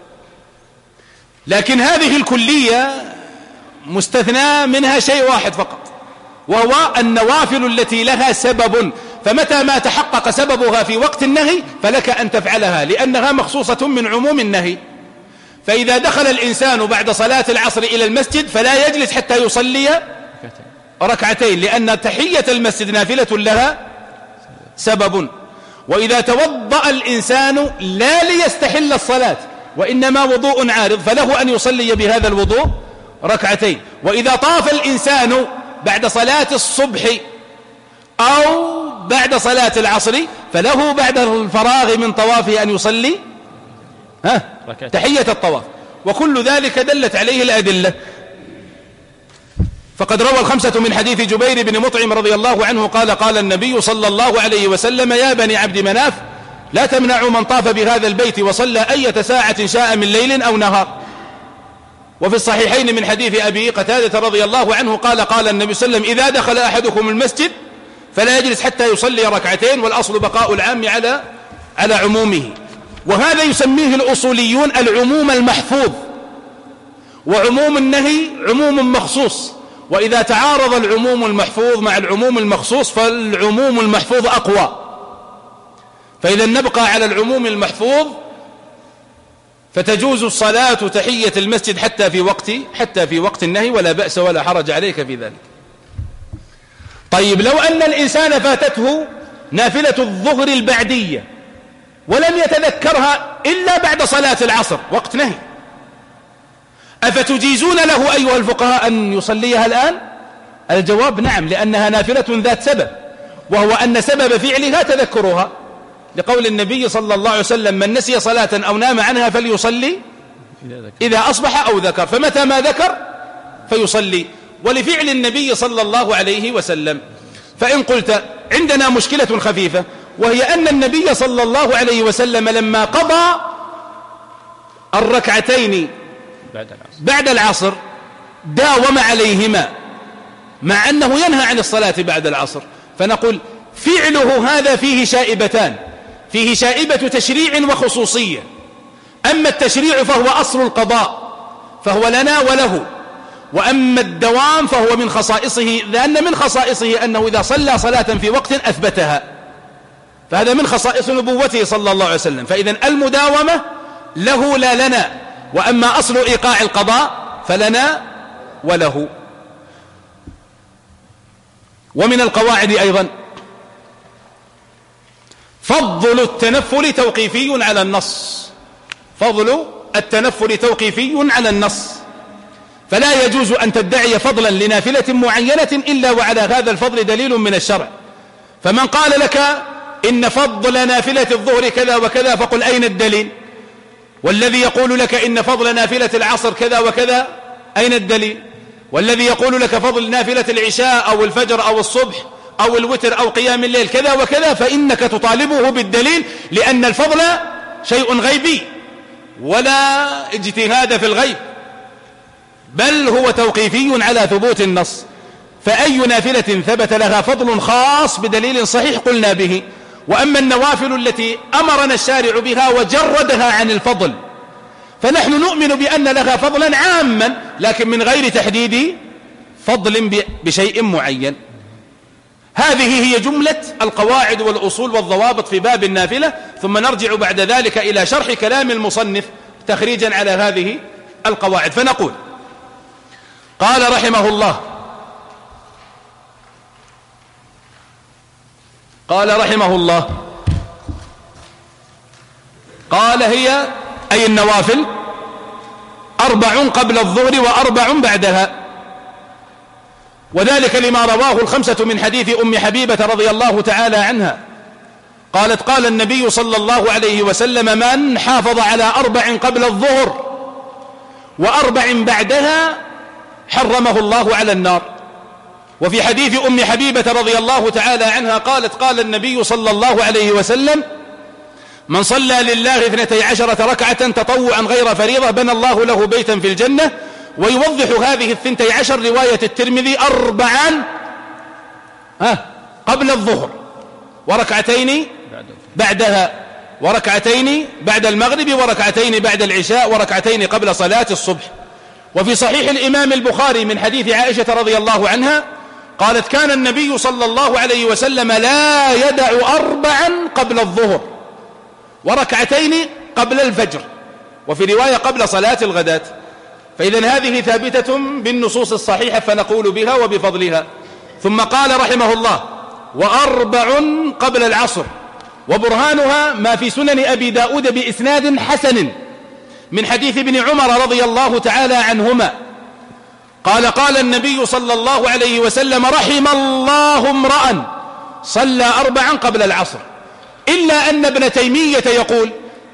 B: لكن هذه الكلية مستثنى منها شيء واحد فقط، وهو النوافل التي لها سبب، فمتى ما تحقق سببها في وقت النهي فلك أن تفعلها، لأنها مخصوصة من عموم النهي. فإذا دخل الإنسان بعد صلاة العصر إلى المسجد فلا يجلس حتى يصلي ركعتين، لأن تحية المسجد نافلة لها سبب. وإذا توضأ الإنسان لا ليستحل الصلاة وإنما وضوء عارض فله أن يصلي بهذا الوضوء ركعتين. وإذا طاف الإنسان بعد صلاة الصبح أو بعد صلاة العصر فله بعد الفراغ من طوافه أن يصلي تحية الطواف. وكل ذلك دلت عليه الأدلة. فقد روى 5 من حديث جبير بن مطعم رضي الله عنه قال: قال النبي صلى الله عليه وسلم: يا بني عبد مناف لا تمنعوا من طاف بهذا البيت وصلى أية ساعة شاء من ليل أو نهار. وفي الصحيحين من حديث أبي قتادة رضي الله عنه قال: قال النبي صلى الله عليه وسلم: إذا دخل أحدكم المسجد فلا يجلس حتى يصلي ركعتين، والأصل بقاء العام على عمومه. وهذا يسميه الأصوليون العموم المحفوظ، وعموم النهي عموم مخصوص. وإذا تعارض العموم المحفوظ مع العموم المخصوص فالعموم المحفوظ أقوى. فإذا نبقى على العموم المحفوظ فتجوز الصلاة تحية المسجد حتى في وقت النهي، ولا بأس ولا حرج عليك في ذلك. طيب، لو أن الإنسان فاتته نافلة الظهر البعدية ولم يتذكرها إلا بعد صلاة العصر وقت نهي، أفتجيزون له أيها الفقهاء أن يصليها الآن؟ الجواب نعم، لأنها نافلة ذات سبب، وهو أن سبب فعلها تذكرها، لقول النبي صلى الله عليه وسلم: من نسي صلاة أو نام عنها فليصلي إذا أصبح أو ذكر، فمتى ما ذكر فيصلي، ولفعل النبي صلى الله عليه وسلم. فإن قلت عندنا مشكلة خفيفة، وهي أن النبي صلى الله عليه وسلم لما قضى الركعتين بعد العصر داوم عليهما، مع أنه ينهى عن الصلاة بعد العصر. فنقول فعله هذا فيه شائبتان: فيه شائبة تشريع وخصوصية. أما التشريع فهو أصل القضاء فهو لنا وله، وأما الدوام فهو من خصائصه، لأن من خصائصه أنه إذا صلى صلاة في وقت أثبتها، فهذا من خصائص نبوته صلى الله عليه وسلم. فإذن المداومة له لا لنا، وأما أصل إيقاع القضاء فلنا وله. ومن القواعد أيضا فضل التنفل توقيفي على النص. فضل التنفل توقيفي على النص، فلا يجوز أن تدعي فضلا لنافلة معينة إلا وعلى هذا الفضل دليل من الشرع. فمن قال لك إن فضل نافلة الظهر كذا وكذا فقل أين الدليل؟ والذي يقول لك إن فضل نافلة العصر كذا وكذا أين الدليل؟ والذي يقول لك فضل نافلة العشاء أو الفجر أو الصبح أو الوتر أو قيام الليل كذا وكذا، فإنك تطالبه بالدليل، لأن الفضل شيء غيبي ولا اجتهاد في الغيب. بل هو توقيفي على ثبوت النص. فأي نافلة ثبت لها فضل خاص بدليل صحيح قلنا به. وأما النوافل التي أمرنا الشارع بها وجردها عن الفضل فنحن نؤمن بأن لها فضلا عاما لكن من غير تحديد فضل بشيء معين. هذه هي جملة القواعد والأصول والضوابط في باب النافلة، ثم نرجع بعد ذلك إلى شرح كلام المصنف تخريجا على هذه القواعد. فنقول قال رحمه الله قال هي أي النوافل 4 قبل الظهر و4 بعدها، وذلك لما رواه الخمسة من حديث أم حبيبة رضي الله تعالى عنها قالت قال النبي صلى الله عليه وسلم من حافظ على 4 قبل الظهر و4 بعدها حرمه الله على النار. وفي حديث أم حبيبة رضي الله تعالى عنها قالت قال النبي صلى الله عليه وسلم من صلى لله 12 ركعة تطوعا غير فريضة بنى الله له بيتا في الجنة. ويوضح هذه 12 رواية الترمذي 4 قبل الظهر وركعتين بعدها وركعتين بعد المغرب وركعتين بعد العشاء وركعتين قبل صلاة الصبح. وفي صحيح الإمام البخاري من حديث عائشة رضي الله عنها قالت كان النبي صلى الله عليه وسلم لا يدع 4 قبل الظهر وركعتين قبل الفجر، وفي رواية قبل صلاة الغداة. فإذن هذه ثابتة بالنصوص الصحيحة فنقول بها وبفضلها. ثم قال رحمه الله 4 قبل العصر، وبرهانها ما في سنن أبي داود بإسناد حسن من حديث ابن عمر رضي الله تعالى عنهما قال قال النبي صلى الله عليه وسلم رحم الله امرأ صلى 4 قبل العصر. إلا أن ابن تيمية يقول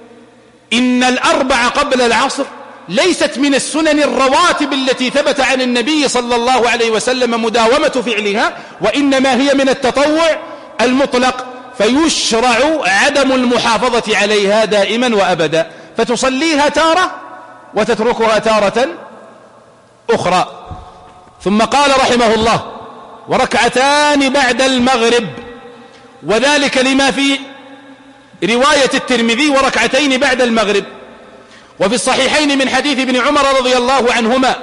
B: إن 4 قبل العصر ليست من السنن الرواتب التي ثبت عن النبي صلى الله عليه وسلم مداومة فعلها، وإنما هي من التطوع المطلق، فيشرع عدم المحافظة عليها دائما وأبدا، فتصليها تارة وتتركها تارة أخرى. ثم قال رحمه الله وركعتان بعد المغرب، وذلك لما في رواية الترمذي وركعتين بعد المغرب. وفي الصحيحين من حديث ابن عمر رضي الله عنهما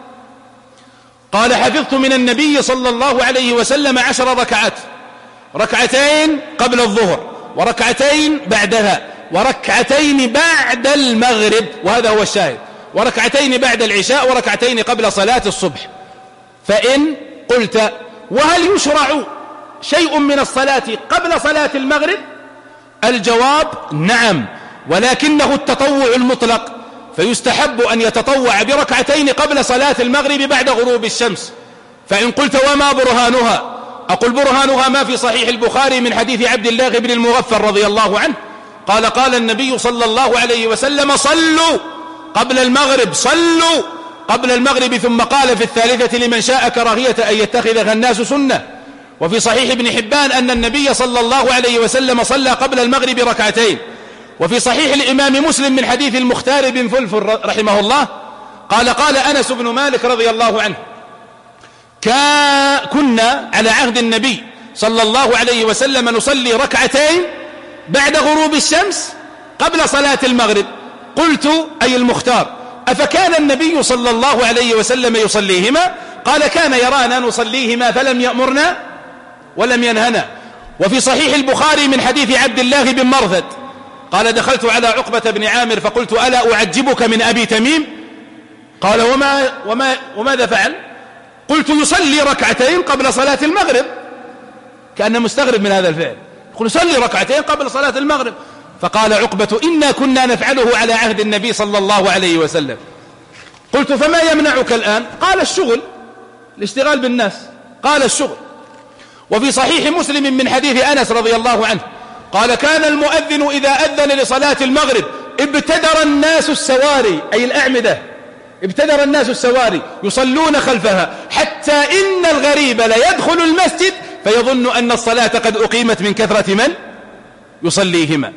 B: قال حفظت من النبي صلى الله عليه وسلم 10 ركعات، ركعتين قبل الظهر وركعتين بعدها وركعتين بعد المغرب، وهذا هو الشاهد، وركعتين بعد العشاء وركعتين قبل صلاة الصبح. فإن قلت وهل يشرع شيء من الصلاة قبل صلاة المغرب؟ الجواب نعم، ولكنه التطوع المطلق، فيستحب أن يتطوع بركعتين قبل صلاة المغرب بعد غروب الشمس. فإن قلت وما برهانها؟ أقول برهانها ما في صحيح البخاري من حديث عبد الله بن المغفر رضي الله عنه قال قال النبي صلى الله عليه وسلم صلوا قبل المغرب، صلوا قبل المغرب، ثم قال في الثالثة لمن شاء كراهية أن يتخذها الناس سنة. وفي صحيح ابن حبان أن النبي صلى الله عليه وسلم صلى قبل المغرب ركعتين. وفي صحيح الإمام مسلم من حديث المختار بن فلفل رحمه الله قال قال أنس بن مالك رضي الله عنه كنا على عهد النبي صلى الله عليه وسلم نصلي ركعتين بعد غروب الشمس قبل صلاة المغرب. قلت أي المختار أفكان النبي صلى الله عليه وسلم يصليهما؟ قال كان يرانا نصليهما فلم يأمرنا ولم ينهنا. وفي صحيح البخاري من حديث عبد الله بن مرثد قال دخلت على عقبة بن عامر فقلت ألا أعجبك من أبي تميم؟ قال وماذا فعل؟ قلت يصلي ركعتين قبل صلاة المغرب، كأنه مستغرب من هذا الفعل، يقول يصلي ركعتين قبل صلاة المغرب. فقال عقبة إنا كنا نفعله على عهد النبي صلى الله عليه وسلم. قلت فما يمنعك الآن؟ قال الشغل، الاشتغال بالناس، قال الشغل. وفي صحيح مسلم من حديث أنس رضي الله عنه قال كان المؤذن إذا أذن لصلاة المغرب ابتدر الناس السواري أي الأعمدة، ابتدر الناس السواري يصلون خلفها حتى إن الغريب ليدخل المسجد فيظن أن الصلاة قد أقيمت من كثرة من يصليهما.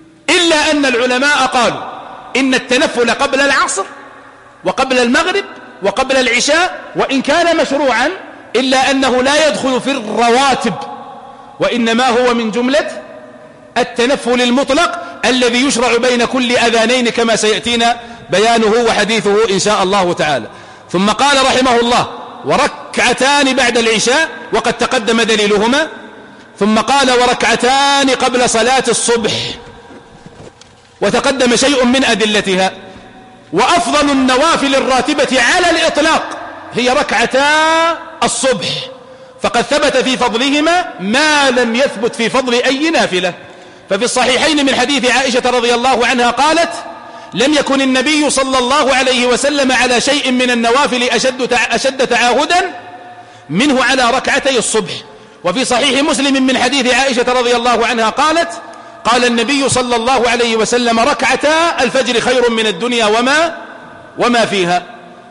B: إلا أن العلماء قالوا إن التنفل قبل العصر وقبل المغرب وقبل العشاء، وإن كان مشروعا إلا أنه لا يدخل في الرواتب، وإنما هو من جملة التنفل المطلق الذي يشرع بين كل أذانين كما سيأتينا بيانه وحديثه إن شاء الله تعالى. ثم قال رحمه الله: وركعتان بعد العشاء، وقد تقدم دليلهما. ثم قال: وركعتان قبل صلاة الصبح، وتقدم شيء من أدلتها. وأفضل النوافل الراتبة على الإطلاق هي ركعتا الصبح، فقد ثبت في فضلهما ما لم يثبت في فضل أي نافلة. ففي الصحيحين من حديث عائشة رضي الله عنها قالت: لم يكن النبي صلى الله عليه وسلم على شيء من النوافل أشد تعاهدا منه على ركعتي الصبح. وفي صحيح مسلم من حديث عائشة رضي الله عنها قالت: قال النبي صلى الله عليه وسلم: ركعتا الفجر خير من الدنيا وما فيها.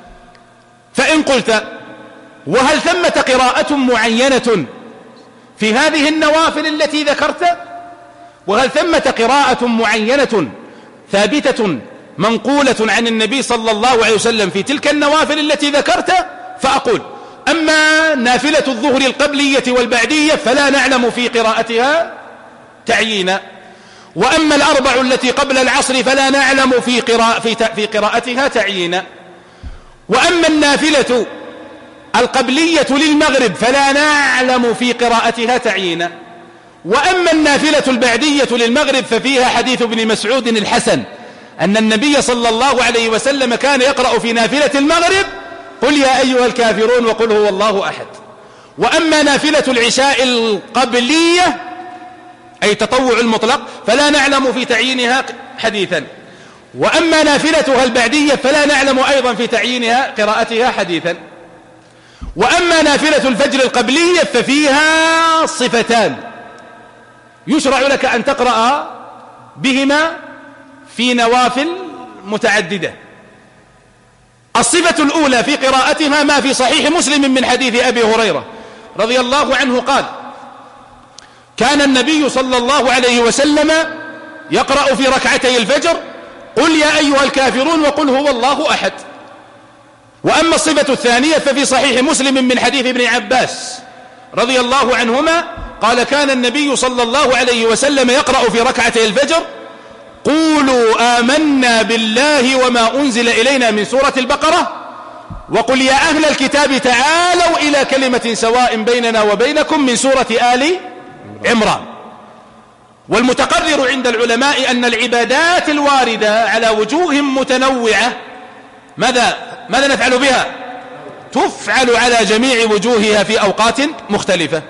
B: فإن قلت: وهل ثمة قراءة معينة في هذه النوافل التي ذكرت؟ وهل ثمة قراءة معينة ثابتة منقولة عن النبي صلى الله عليه وسلم في تلك النوافل التي ذكرت؟ فأقول: أما نافلة الظهر القبلية والبعدية فلا نعلم في قراءتها تعيينا، وأما الأربع التي قبل العصر فلا نعلم في قراءتها تعيينا، وأما النافلة القبلية للمغرب فلا نعلم في قراءتها تعيينا، وأما النافلة البعدية للمغرب ففيها حديث ابن مسعود الحسن أن النبي صلى الله عليه وسلم كان يقرأ في نافلة المغرب: قل يا أيها الكافرون وقل هو الله أحد. وأما نافلة العشاء القبلية أي تطوع المطلق فلا نعلم في تعيينها حديثا، وأما نافلتها البعدية فلا نعلم أيضا في تعيينها قراءتها حديثا. وأما نافلة الفجر القبلية ففيها صفتان يشرع لك أن تقرأ بهما في نوافل متعددة. الصفة الأولى في قراءتها ما في صحيح مسلم من حديث أبي هريرة رضي الله عنه قال: كان النبي صلى الله عليه وسلم يقرأ في ركعتي الفجر: قل يا أيها الكافرون وقل هو الله أحد. وأما الصفة الثانية ففي صحيح مسلم من حديث ابن عباس رضي الله عنهما قال: كان النبي صلى الله عليه وسلم يقرأ في ركعتي الفجر: قولوا آمنا بالله وما أنزل إلينا من سورة البقرة، وقل يا أهل الكتاب تعالوا إلى كلمة سواء بيننا وبينكم من سورة آل عمران. والمتقرر عند العلماء أن العبادات الواردة على وجوه متنوعة ماذا نفعل بها؟ تفعل على جميع وجوهها في أوقات مختلفة.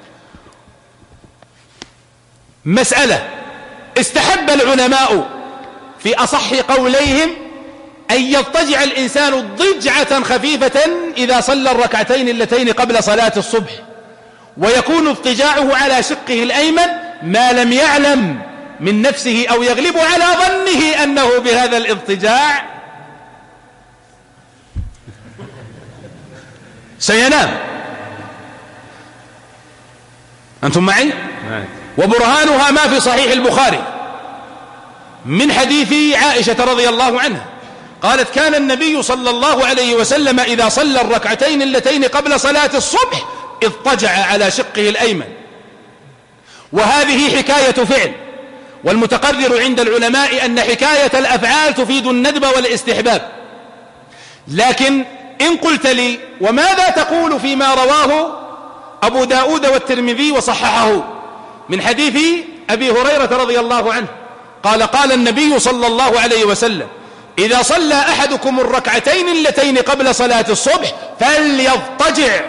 B: مسألة: استحب العلماء في أصح قوليهم أن يضطجع الإنسان ضجعة خفيفة إذا صلى الركعتين اللتين قبل صلاة الصبح، ويكون اضطجاعه على شقه الأيمن ما لم يعلم من نفسه أو يغلب على ظنه أنه بهذا الاضطجاع سينام. أنتم معي؟ وبرهانها ما في صحيح البخاري من حديث عائشة رضي الله عنها قالت: كان النبي صلى الله عليه وسلم إذا صلى الركعتين اللتين قبل صلاة الصبح اضطجع على شقه الأيمن. وهذه حكاية فعل، والمتقرر عند العلماء أن حكاية الأفعال تفيد الندب والاستحباب. لكن إن قلت لي: وماذا تقول فيما رواه أبو داود والترمذي وصححه من حديث أبي هريرة رضي الله عنه قال النبي صلى الله عليه وسلم: إذا صلى أحدكم الركعتين اللتين قبل صلاة الصبح فليضطجع.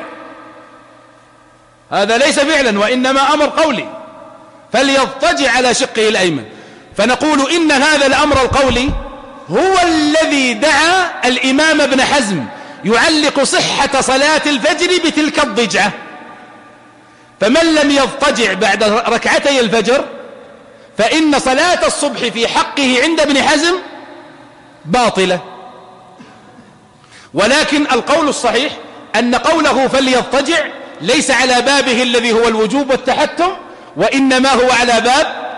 B: هذا ليس فعلا وإنما أمر قولي، فليضطجع على شقه الأيمن. فنقول إن هذا الأمر القولي هو الذي دعا الإمام ابن حزم يعلق صحة صلاة الفجر بتلك الضجعة. فمن لم يضطجع بعد ركعتي الفجر فإن صلاة الصبح في حقه عند ابن حزم باطلة. ولكن القول الصحيح أن قوله فليضطجع ليس على بابه الذي هو الوجوب والتحتم، وإنما هو على باب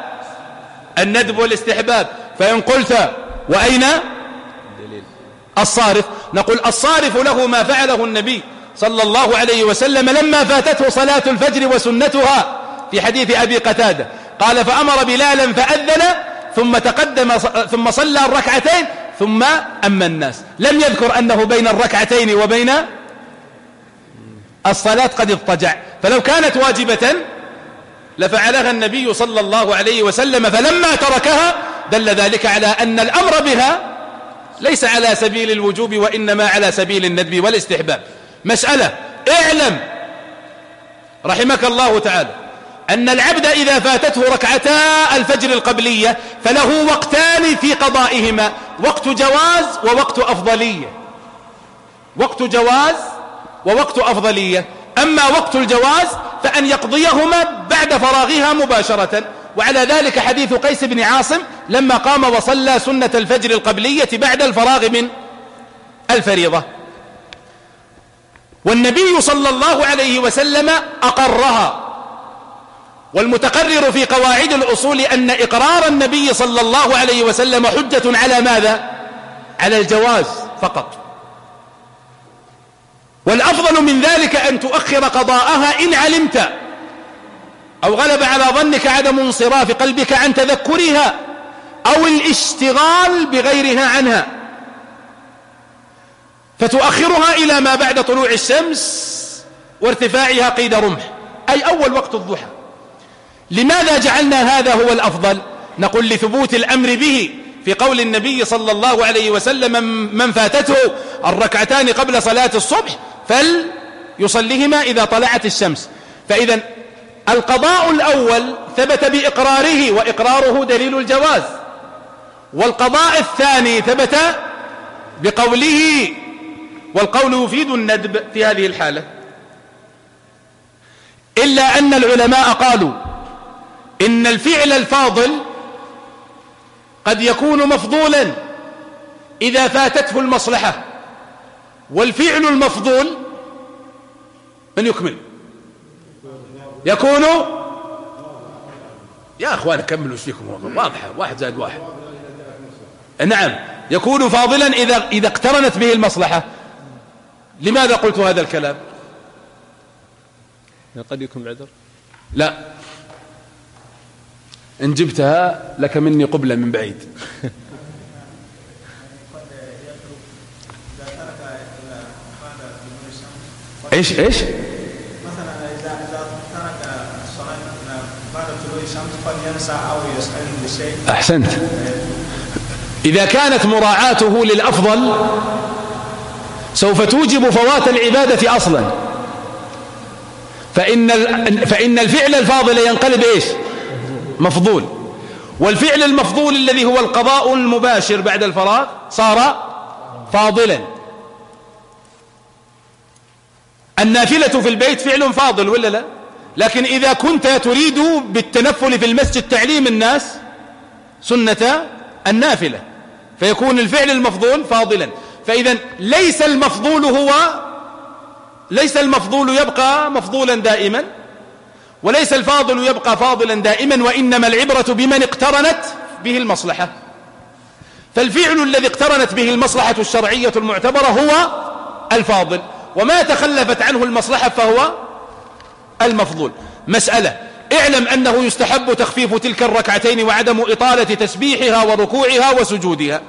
B: الندب والاستحباب. فإن قلت: وأين الصارف؟ نقول الصارف له ما فعله النبي صلى الله عليه وسلم لما فاتته صلاة الفجر وسنتها في حديث أبي قتادة، قال فأمر بلالا فأذن ثم تقدم ثم صلى الركعتين ثم أما الناس، لم يذكر أنه بين الركعتين وبين الصلاة قد اضطجع. فلو كانت واجبة لفعلها النبي صلى الله عليه وسلم، فلما تركها دل ذلك على أن الأمر بها ليس على سبيل الوجوب وإنما على سبيل الندب والاستحباب. مسألة: اعلم رحمك الله تعالى أن العبد إذا فاتته ركعتا الفجر القبلية فله وقتان في قضائهما: وقت جواز ووقت أفضلية. وقت جواز ووقت أفضلية. أما وقت الجواز فأن يقضيهما بعد فراغها مباشرة، وعلى ذلك حديث قيس بن عاصم لما قام وصلى سنة الفجر القبلية بعد الفراغ من الفريضة. والنبي صلى الله عليه وسلم أقرها، والمتقرر في قواعد الأصول أن إقرار النبي صلى الله عليه وسلم حجة على ماذا؟ على الجواز فقط. والأفضل من ذلك أن تؤخر قضاءها إن علمت أو غلب على ظنك عدم انصراف قلبك عن تذكرها أو الاشتغال بغيرها عنها، فتؤخرها إلى ما بعد طلوع الشمس وارتفاعها قيد رمح، أي أول وقت الضحى. لماذا جعلنا هذا هو الأفضل؟ نقول لثبوت الأمر به في قول النبي صلى الله عليه وسلم: من فاتته الركعتان قبل صلاة الصبح فليصليهما إذا طلعت الشمس. فإذا القضاء الأول ثبت بإقراره، وإقراره دليل الجواز، والقضاء الثاني ثبت بقوله، والقول يفيد الندب في هذه الحالة. إلا أن العلماء قالوا إن الفعل الفاضل قد يكون مفضولا إذا فاتته المصلحة، والفعل المفضول من يكمل يكون، يا أخوان كملوا فيكم واضحة، 1+1. نعم، يكون فاضلا إذا اقترنت به المصلحة. لماذا قلت هذا الكلام؟
C: قد يكون عذر.
B: لا، إن جبتها لك مني قبلة من بعيد. إيش مثلا
E: إذا ترك الصلاة بعد طلوع الشمس قد ينسى أو يسأل بشيء.
B: أحسنت. إذا كانت مراعاته للأفضل سوف توجب فوات العبادة أصلا، فإن الفعل الفاضل ينقلب إيش؟ مفضول. والفعل المفضول الذي هو القضاء المباشر بعد الفراغ صار فاضلا. النافلة في البيت فعل فاضل ولا لا؟ لكن إذا كنت تريد بالتنفل في المسجد تعليم الناس سنة النافلة فيكون الفعل المفضول فاضلا. فإذا ليس المفضول يبقى مفضولا دائما، وليس الفاضل يبقى فاضلا دائما، وإنما العبرة بمن اقترنت به المصلحة. فالفعل الذي اقترنت به المصلحة الشرعية المعتبرة هو الفاضل، وما تخلفت عنه المصلحة فهو المفضول. مسألة: اعلم أنه يستحب تخفيف تلك الركعتين وعدم إطالة تسبيحها وركوعها وسجودها.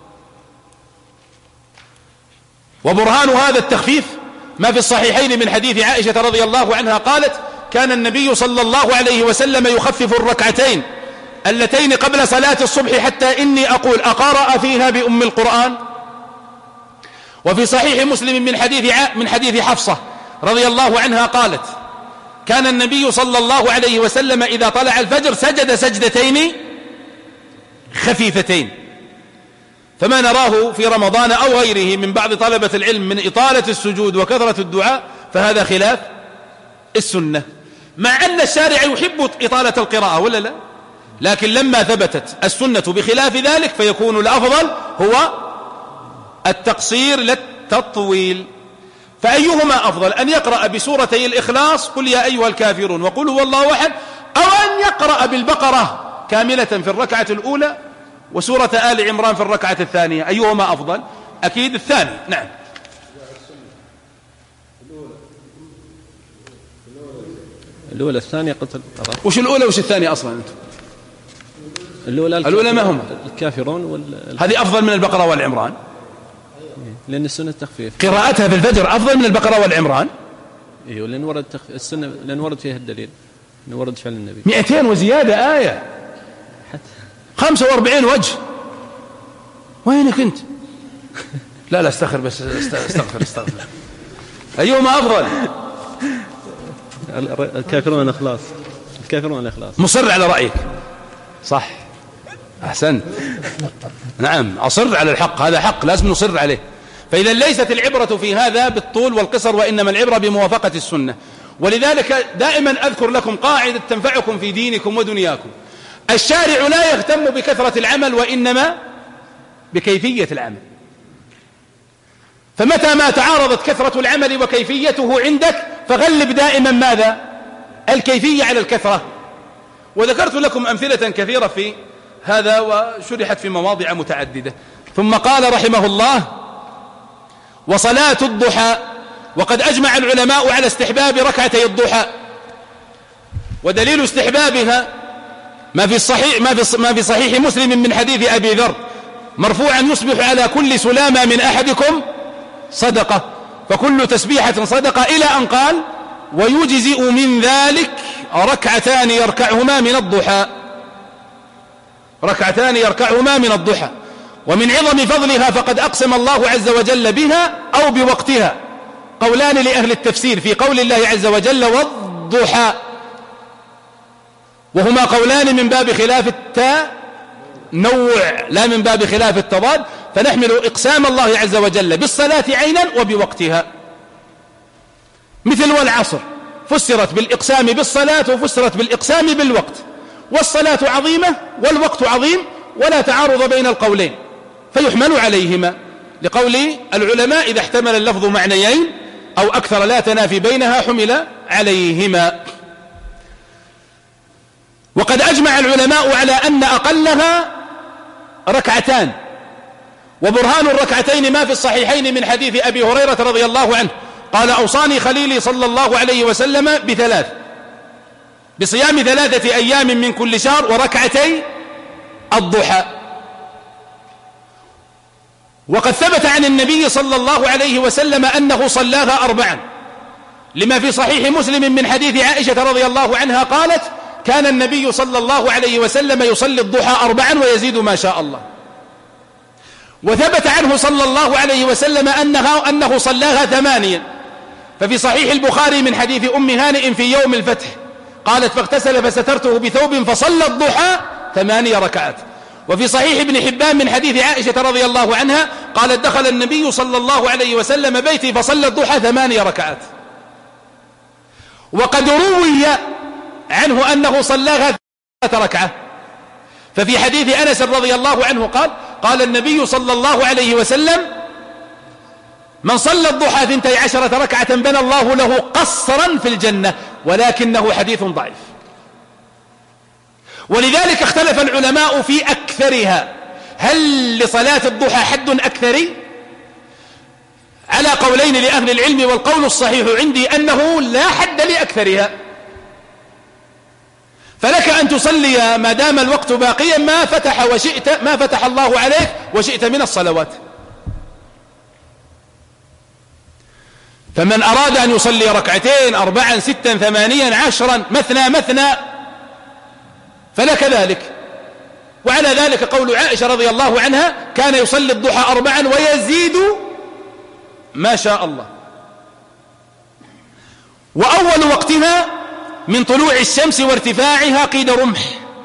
B: وبرهان هذا التخفيف ما في الصحيحين من حديث عائشة رضي الله عنها قالت: كان النبي صلى الله عليه وسلم يخفف الركعتين اللتين قبل صلاة الصبح حتى إني أقول أقرأ فيها بأم القرآن. وفي صحيح مسلم من حديث حفصة رضي الله عنها قالت: كان النبي صلى الله عليه وسلم إذا طلع الفجر سجد سجدتين خفيفتين. فما نراه في رمضان أو غيره من بعض طلبة العلم من إطالة السجود وكثرة الدعاء فهذا خلاف السنة، مع أن الشارع يحب إطالة القراءة ولا لا؟ لكن لما ثبتت السنة بخلاف ذلك فيكون الأفضل هو التقصير لا التطويل. فأيهما أفضل؟ أن يقرأ بسورتي الإخلاص قل يا أيها الكافرون وقل هو الله أحد، أو أن يقرأ بالبقرة كاملة في الركعة الأولى وسورة آل عمران في الركعة الثانية؟ أيهما أفضل؟ أكيد الثاني. نعم.
C: الأولى الثانية قتل.
B: وش الأولى وش الثانية أصلا أنتم؟
C: الأولى
B: ما هم؟
C: الكافرون.
B: هذه أفضل من البقرة والعمران،
C: لأن السنة التخفيف.
B: قراءتها في الفجر أفضل من البقرة والعمران.
C: ايوه، لأن ورد السنة، لأن ورد فيها الدليل، لأن ورد فعل النبي
B: 200 وزيادة آية، 45 وجه. وينك أنت؟ لا استغفر، بس استغفر. أيهما أفضل؟
C: الكافرون الإخلاص.
B: مصر على رأيك. صح، أحسنت. نعم، أصر على الحق، هذا حق لازم نصر عليه. فإذا ليست العبرة في هذا بالطول والقصر، وإنما العبرة بموافقة السنة. ولذلك دائما أذكر لكم قاعدة تنفعكم في دينكم ودنياكم: الشارع لا يهتم بكثرة العمل، وإنما بكيفية العمل. فمتى ما تعارضت كثرة العمل وكيفيته عندك فغلب دائما ماذا؟ الكيفية على الكثرة. وذكرت لكم أمثلة كثيرة في هذا وشرحت في مواضع متعددة. ثم قال رحمه الله: وصلاة الضحى. وقد أجمع العلماء على استحباب ركعتي الضحى، ودليل استحبابها ما في صحيح مسلم من حديث أبي ذر مرفوعا: يصبح على كل سلامة من أحدكم صدقة، فكل تسبيحة صدقة، إلى أن قال: ويجزئ من ذلك ركعتان يركعهما من الضحى. ومن عظم فضلها فقد أقسم الله عز وجل بها أو بوقتها. قولان لأهل التفسير في قول الله عز وجل والضحى، وهما قولان من باب خلاف التنوع لا من باب خلاف التضاد، فنحمل إقسام الله عز وجل بالصلاة عينا وبوقتها. مثل والعصر فسرت بالإقسام بالصلاة وفسرت بالإقسام بالوقت، والصلاة عظيمة والوقت عظيم، ولا تعارض بين القولين فيحمل عليهما، لقول العلماء: إذا احتمل اللفظ معنيين أو أكثر لا تنافي بينها حمل عليهما. وقد أجمع العلماء على أن أقلها ركعتان، وبرهان الركعتين ما في الصحيحين من حديث أبي هريرة رضي الله عنه قال: أوصاني خليلي صلى الله عليه وسلم بصيام 3 أيام من كل شهر وركعتي الضحى. وقد ثبت عن النبي صلى الله عليه وسلم أنه صلاها 4، لما في صحيح مسلم من حديث عائشة رضي الله عنها قالت: كان النبي صلى الله عليه وسلم يصلي الضحى 4 ويزيد ما شاء الله. وثبت عنه صلى الله عليه وسلم أنه صلاها 8، ففي صحيح البخاري من حديث أم هانئ في يوم الفتح قالت: فاغتسل فسترته بثوب فصلى الضحى 8 ركعات. وفي صحيح ابن حبان من حديث عائشة رضي الله عنها قالت: دخل النبي صلى الله عليه وسلم بيتي فصلى الضحى 8 ركعات. وقد روي عنه أنه صلاها 3 ركعة، ففي حديث أنس رضي الله عنه قال النبي صلى الله عليه وسلم: من صلى الضحى 12 ركعة بنى الله له قصرا في الجنة، ولكنه حديث ضعيف. ولذلك اختلف العلماء في أكثرها، هل لصلاة الضحى حد أكثري؟ على قولين لأهل العلم، والقول الصحيح عندي أنه لا حد لأكثرها، فلك أن تصلي ما دام الوقت باقيا ما فتح الله عليك وشئت من الصلوات. فمن أراد أن يصلي 2 4 6 8 10 مثنى فلك ذلك. وعلى ذلك قول عائشة رضي الله عنها: كان يصلي الضحى 4 ويزيد ما شاء الله. وأول وقتها من طلوع الشمس وارتفاعها قيد رمح،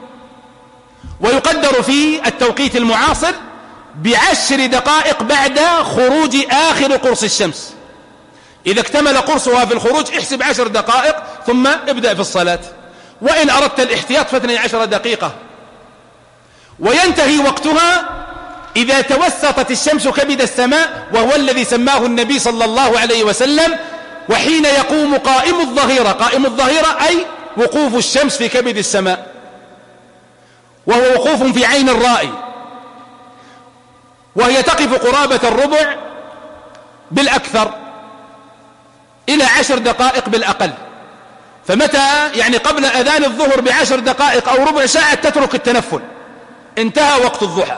B: ويقدر في التوقيت المعاصر ب10 دقائق بعد خروج آخر قرص الشمس. إذا اكتمل قرصها في الخروج احسب 10 دقائق ثم ابدأ في الصلاة، وإن أردت الاحتياط ف12 دقيقة. وينتهي وقتها إذا توسطت الشمس كبد السماء، وهو الذي سماه النبي صلى الله عليه وسلم: وحين يقوم قائم الظهيرة أي وقوف الشمس في كبد السماء، وهو وقوف في عين الرائي. وهي تقف قرابة الربع بالأكثر إلى 10 دقائق بالأقل. فمتى يعني قبل أذان الظهر ب10 دقائق أو ربع ساعة تترك التنفل، انتهى وقت الضحى.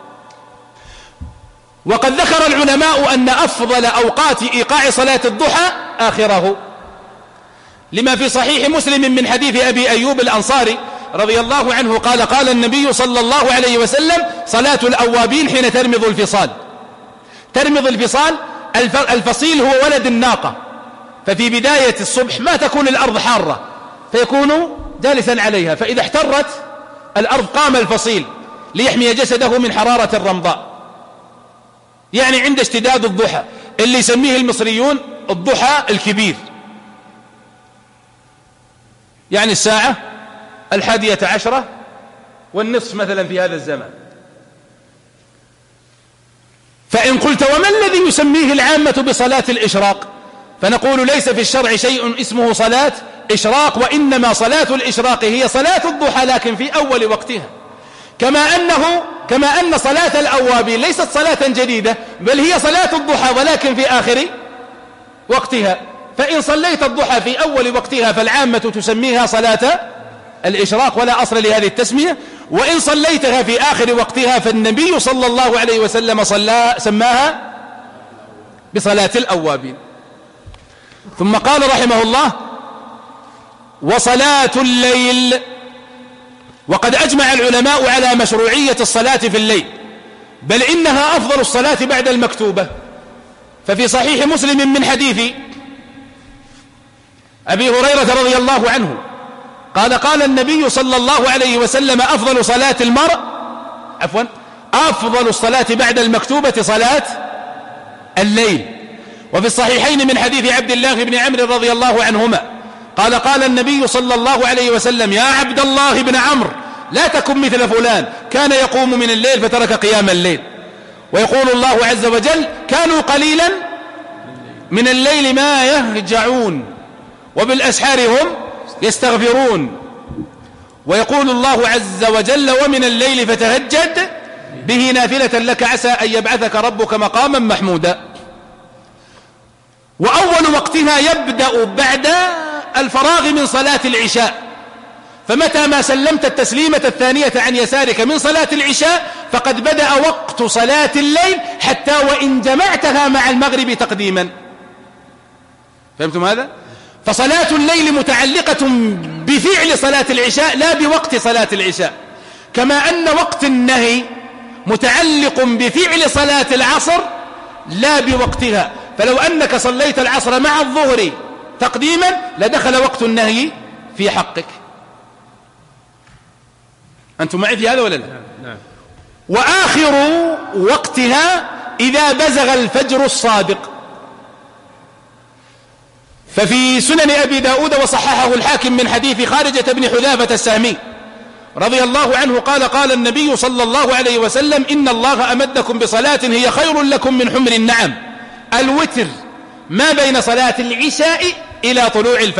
B: وقد ذكر العلماء أن أفضل أوقات إيقاع صلاة الضحى آخره، لما في صحيح مسلم من حديث أبي أيوب الأنصاري رضي الله عنه قال قال النبي صلى الله عليه وسلم: صلاة الأوابين حين ترمض الفصال. ترمض الفصال، الفصيل هو ولد الناقة، ففي بداية الصبح ما تكون الأرض حارة فيكون جالسا عليها، فإذا احترت الأرض قام الفصيل ليحمي جسده من حرارة الرمضاء، يعني عند اشتداد الضحى اللي يسميه المصريون الضحى الكبير، يعني الساعة 11:10 والنصف مثلا في هذا الزمان. فإن قلت وما الذي يسميه العامة بصلاة الإشراق؟ فنقول ليس في الشرع شيء اسمه صلاة إشراق، وإنما صلاة الإشراق هي صلاة الضحى لكن في أول وقتها، كما أن صلاة الأوابين ليست صلاة جديدة بل هي صلاة الضحى ولكن في آخر وقتها. فإن صليت الضحى في أول وقتها فالعامة تسميها صلاة الإشراق ولا أصل لهذه التسمية، وإن صليتها في آخر وقتها فالنبي صلى الله عليه وسلم سماها بصلاة الأوابين. ثم قال رحمه الله: وصلاة الليل. وقد أجمع العلماء على مشروعية الصلاة في الليل، بل إنها أفضل الصلاة بعد المكتوبة. ففي صحيح مسلم من حديث أبي هريرة رضي الله عنه قال قال النبي صلى الله عليه وسلم: أفضل صلاة المرء أفضل الصلاة بعد المكتوبة صلاة الليل. وفي الصحيحين من حديث عبد الله بن عمرو رضي الله عنهما قال قال النبي صلى الله عليه وسلم: يا عبد الله بن عمرو لا تكن مثل فلان كان يقوم من الليل فترك قيام الليل. ويقول الله عز وجل: كانوا قليلا من الليل ما يهجعون وبالأسحار هم يستغفرون. ويقول الله عز وجل: ومن الليل فتهجد به نافلة لك عسى أن يبعثك ربك مقاما محمودا. وأول وقتها يبدأ بعد الفراغ من صلاة العشاء، فمتى ما سلمت التسليمة الثانية عن يسارك من صلاة العشاء فقد بدأ وقت صلاة الليل، حتى وإن جمعتها مع المغرب تقديما. فهمتم هذا؟ فصلاة الليل متعلقة بفعل صلاة العشاء لا بوقت صلاة العشاء، كما أن وقت النهي متعلق بفعل صلاة العصر لا بوقتها. فلو أنك صليت العصر مع الظهر تقديما لدخل وقت النهي في حقك. أنتم معي في هذا ولا لا؟ نعم. وآخر وقتها إذا بزغ الفجر الصادق. ففي سنن أبي داود وصححه الحاكم من حديث خارجة بن حذافة السهمي رضي الله عنه قال قال النبي صلى الله عليه وسلم: إن الله أمدكم بصلاة هي خير لكم من حمر النعم، الوتر ما بين صلاة العشاء إلى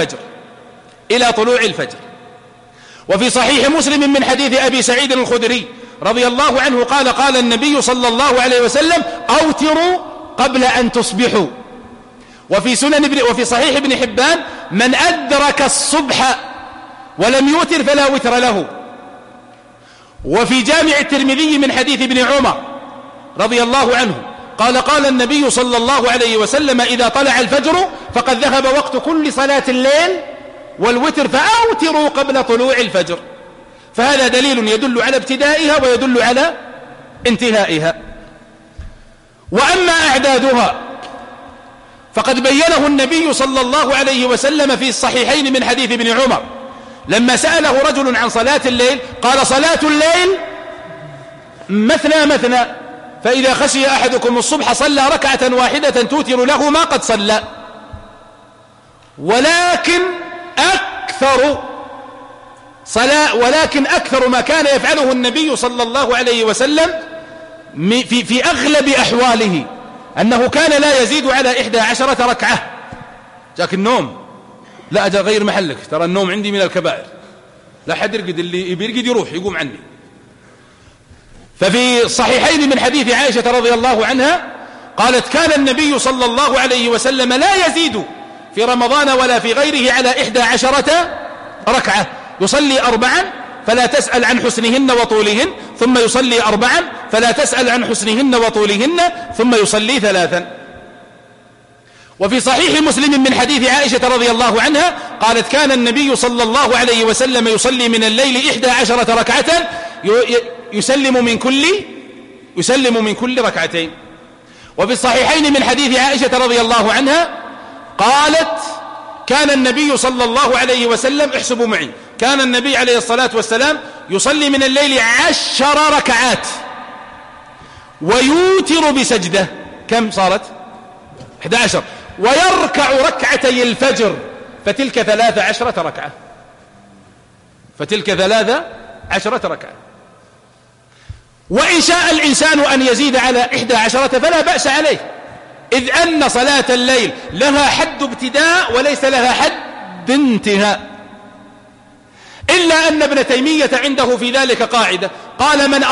B: طلوع الفجر. وفي صحيح مسلم من حديث أبي سعيد الخدري رضي الله عنه قال قال النبي صلى الله عليه وسلم: أوتروا قبل أن تصبحوا. وفي صحيح ابن حبان: من أدرك الصبح ولم يوتر فلا وتر له. وفي جامع الترمذي من حديث ابن عمر رضي الله عنه قال قال النبي صلى الله عليه وسلم: إذا طلع الفجر فقد ذهب وقت كل صلاة الليل والوتر فأوتروا قبل طلوع الفجر. فهذا دليل يدل على ابتدائها ويدل على انتهائها. وأما أعدادها فقد بينه النبي صلى الله عليه وسلم في الصحيحين من حديث ابن عمر لما سأله رجل عن صلاة الليل قال: صلاة الليل مثنى مثنى، فإذا خشي أحدكم الصبح صلى ركعة واحدة توتر له ما قد صلى. ولكن أكثر ما كان يفعله النبي صلى الله عليه وسلم في أغلب أحواله أنه كان لا يزيد على 11 ركعة. جاك النوم، لا أجل غير محلك، ترى النوم عندي من الكبائر، لا حد يرقد، اللي بيرقد يروح يقوم عني. ففي الصحيحين من حديث عائشة رضي الله عنها قالت كان النبي صلى الله عليه وسلم لا يزيد في رمضان ولا في غيره على 11 ركعة، يصلي 4 فلا تسأل عن حسنهن وطولهن، ثم يصلي 4 فلا تسأل عن حسنهن وطولهن، ثم يصلي 3. وفي صحيح مسلم من حديث عائشة رضي الله عنها قالت كان النبي صلى الله عليه وسلم يصلي من الليل 11 ركعة يسلم من كل ركعتين. وفي الصحيحين من حديث عائشة رضي الله عنها قالت كان النبي صلى الله عليه وسلم، احسبوا معي، كان النبي عليه الصلاة والسلام يصلي من الليل 10 ركعات ويوتر بسجدة، كم صارت؟ 11، ويركع ركعتي الفجر، فتلك 13 ركعة، فتلك 13 ركعة. وإن شاء الإنسان أن يزيد على 11 فلا بأس عليه، إذ أن صلاة الليل لها حد ابتداء وليس لها حد انتهاء، إلا أن ابن تيمية عنده في ذلك قاعدة، قال من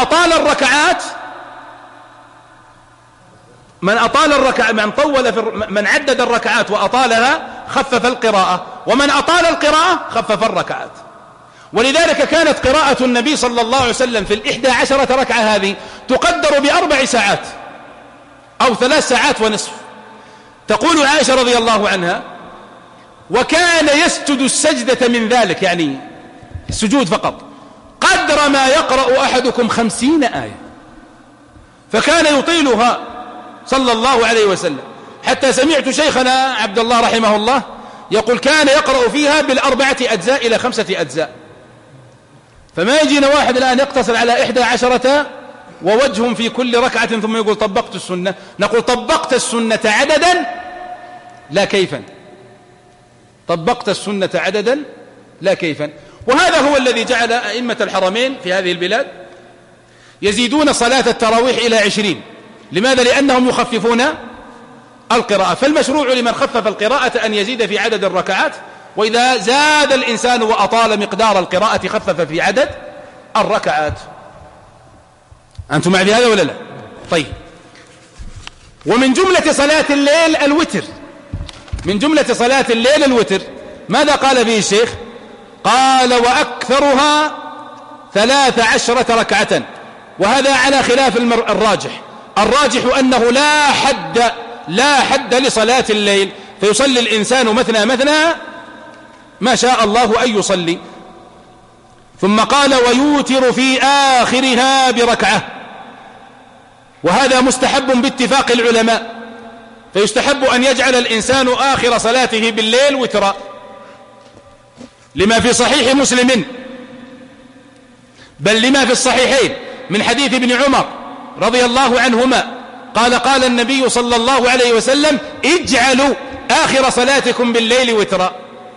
B: من عدد الركعات وأطالها خفف القراءة، ومن أطال القراءة خفف الركعات. ولذلك كانت قراءة النبي صلى الله عليه وسلم في 11 ركعة هذه تقدر ب4 ساعات أو 3 ساعات ونصف. تقول عائشة رضي الله عنها وكان يسجد السجدة من ذلك، يعني السجود فقط، قدر ما يقرأ أحدكم 50 آية، فكان يطيلها صلى الله عليه وسلم، حتى سمعت شيخنا عبد الله رحمه الله يقول كان يقرأ فيها بال4 أجزاء إلى 5 أجزاء. فما يجينا واحد الآن يقتصر على 11 ووجه في كل ركعة ثم يقول طبقت السنة. نقول طبقت السنة عددا لا كيفا، طبقت السنة عددا لا كيفا. وهذا هو الذي جعل أئمة الحرمين في هذه البلاد يزيدون صلاة التراويح إلى 20. لماذا؟ لأنهم يخففون القراءة. فالمشروع لمن خفف القراءة أن يزيد في عدد الركعات، وإذا زاد الإنسان وأطال مقدار القراءة خفف في عدد الركعات. أنتم معي بهذا ولا لا؟ طيب. ومن جملة صلاة الليل الوتر، من جملة صلاة الليل الوتر. ماذا قال فيه الشيخ؟ قال وأكثرها 13 ركعة، وهذا على خلاف الراجح. الراجح أنه لا حد لصلاة الليل، فيصلي الإنسان مثنى ما شاء الله أن يصلي. ثم قال ويوتر في آخرها بركعة، وهذا مستحب باتفاق العلماء، فيستحب أن يجعل الإنسان آخر صلاته بالليل وترا، لما في صحيح مسلم، بل لما في الصحيحين من حديث ابن عمر رضي الله عنهما قال النبي صلى الله عليه وسلم اجعلوا آخر صلاتكم بالليل وترا.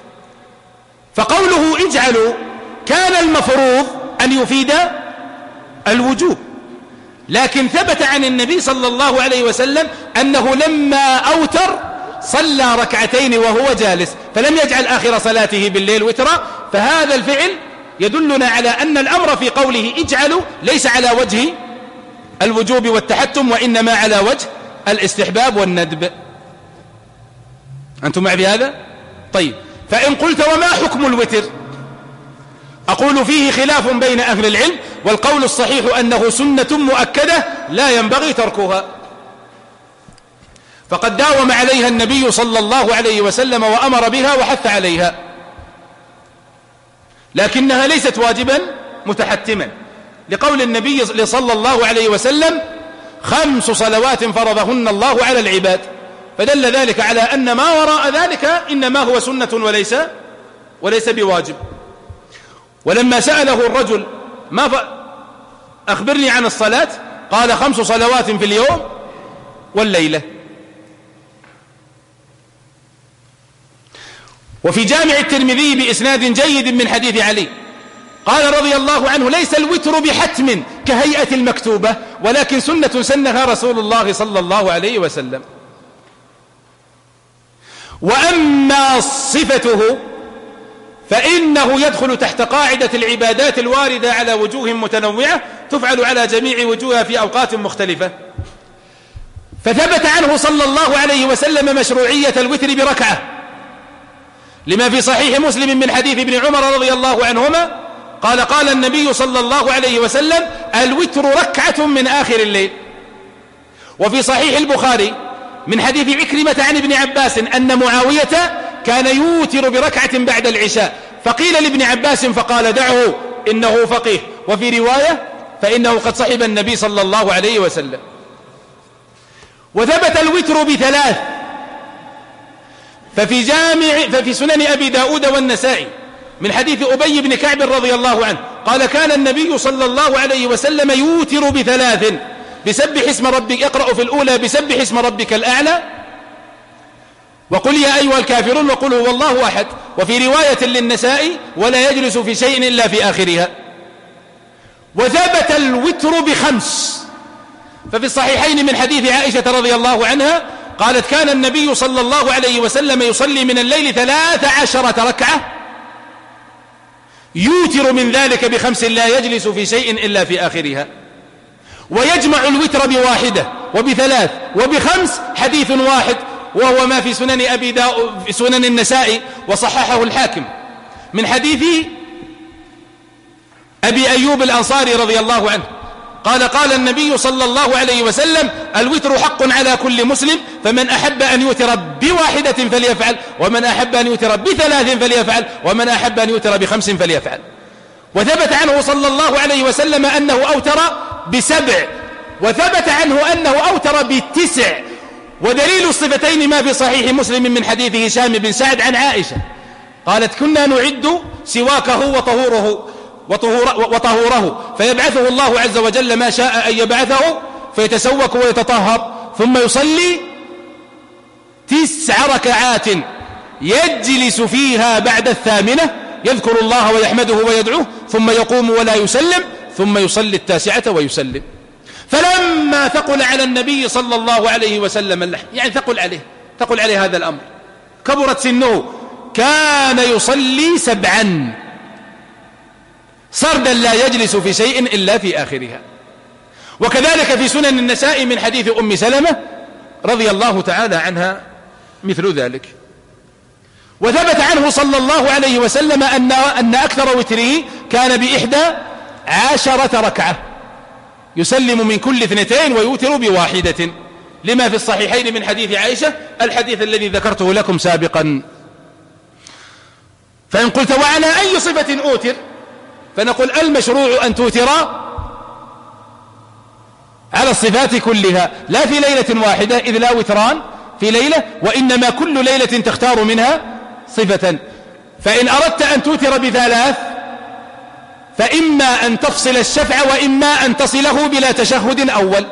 B: فقوله اجعلوا كان المفروض أن يفيد الوجوب، لكن ثبت عن النبي صلى الله عليه وسلم أنه لما أوتر صلى 2 وهو جالس، فلم يجعل آخر صلاته بالليل وترا. فهذا الفعل يدلنا على أن الأمر في قوله اجعلوا ليس على وجه الوجوب والتحتم، وإنما على وجه الاستحباب والندب. أنتم معي بهذا؟ طيب. فإن قلت وما حكم الوتر؟ أقول فيه خلاف بين أهل العلم، والقول الصحيح أنه سنة مؤكدة لا ينبغي تركها، فقد داوم عليها النبي صلى الله عليه وسلم وأمر بها وحث عليها، لكنها ليست واجبا متحتما، لقول النبي صلى الله عليه وسلم 5 صلوات فرضهن الله على العباد، فدل ذلك على أن ما وراء ذلك إنما هو سنة وليس بواجب. ولما سأله الرجل أخبرني عن الصلاة، قال 5 صلوات في اليوم والليلة. وفي جامع الترمذي بإسناد جيد من حديث علي قال رضي الله عنه ليس الوتر بحتم كهيئة المكتوبة، ولكن سنة سنها رسول الله صلى الله عليه وسلم. وأما صفته فإنه يدخل تحت قاعدة العبادات الواردة على وجوه متنوعة، تفعل على جميع وجوهها في أوقات مختلفة. فثبت عنه صلى الله عليه وسلم مشروعية الوتر بركعة، لما في صحيح مسلم من حديث ابن عمر رضي الله عنهما قال النبي صلى الله عليه وسلم: الوتر ركعة من آخر الليل. وفي صحيح البخاري من حديث عكرمة عن ابن عباس أن معاوية كان يوتر بركعة بعد العشاء، فقيل لابن عباس فقال: دعه إنه فقيه. وفي رواية: فإنه قد صحب النبي صلى الله عليه وسلم. وثبت الوتر ب3، ففي سنن أبي داود والنسائي من حديث أبي بن كعب رضي الله عنه قال: كان النبي صلى الله عليه وسلم يوتر ب3: بسبح اسم ربك، اقرأ في الأولى بسبح اسم ربك الأعلى، وقل يا أيها الكافرون، وقل هو الله أحد. وفي رواية للنسائي: ولا يجلس في شيء إلا في آخرها. وثبت الوتر ب5، ففي الصحيحين من حديث عائشة رضي الله عنها قالت: كان النبي صلى الله عليه وسلم يصلي من الليل 13 ركعة، يوتر من ذلك ب5 لا يجلس في شيء إلا في آخرها. ويجمع الوتر ب1 وب3 وب5 حديث واحد، وهو ما في سنن أبي داود في سنن النسائي وصححه الحاكم من حديث أبي أيوب الأنصاري رضي الله عنه قال النبي صلى الله عليه وسلم: الوتر حق على كل مسلم، فمن أحب أن يوتر ب1 فليفعل، ومن أحب أن يوتر ب3 فليفعل، ومن أحب أن يوتر ب5 فليفعل. وثبت عنه صلى الله عليه وسلم أنه أوتر ب7، وثبت عنه أنه أوتر ب9. ودليل الصفتين ما في صحيح مسلم من حديث هشام بن سعد عن عائشة قالت: كنا نعد سواكه وطهوره فيبعثه الله عز وجل ما شاء أن يبعثه، فيتسوك ويتطهر، ثم يصلي 9 ركعات يجلس فيها بعد 8 يذكر الله ويحمده ويدعوه، ثم يقوم ولا يسلم، ثم يصلي 9 ويسلم. فلما ثقل على النبي صلى الله عليه وسلم اللحم، يعني ثقل عليه هذا الأمر، كبرت سنه، كان يصلي 7 سردا لا يجلس في شيء إلا في آخرها. وكذلك في سنن النساء من حديث أم سلمة رضي الله تعالى عنها مثل ذلك. وثبت عنه صلى الله عليه وسلم أن أكثر وتره كان ب11 ركعة، يسلم من كل 2 ويوتر ب1، لما في الصحيحين من حديث عائشة، الحديث الذي ذكرته لكم سابقا. فإن قلت: وعلى أي صفة أوتر؟ فنقول: المشروع أن توتر على الصفات كلها، لا في ليلة واحدة، إذ لا وتران في ليلة، وإنما كل ليلة تختار منها صفة. فإن أردت أن توتر ب3 فإما أن تفصل الشفع، وإما أن تصله بلا تشهد أول.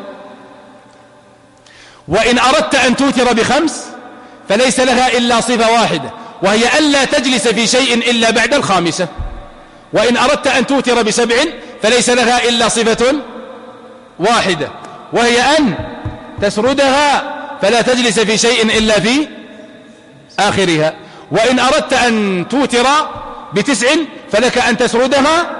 B: وإن أردت أن توتر ب5 فليس لها إلا صفة واحدة، وهي ألا تجلس في شيء إلا بعد 5. وإن أردت أن توتر ب7 فليس لها إلا صفة واحدة، وهي أن تسردها فلا تجلس في شيء إلا في آخرها. وإن أردت أن توتر ب9 فلك أن تسردها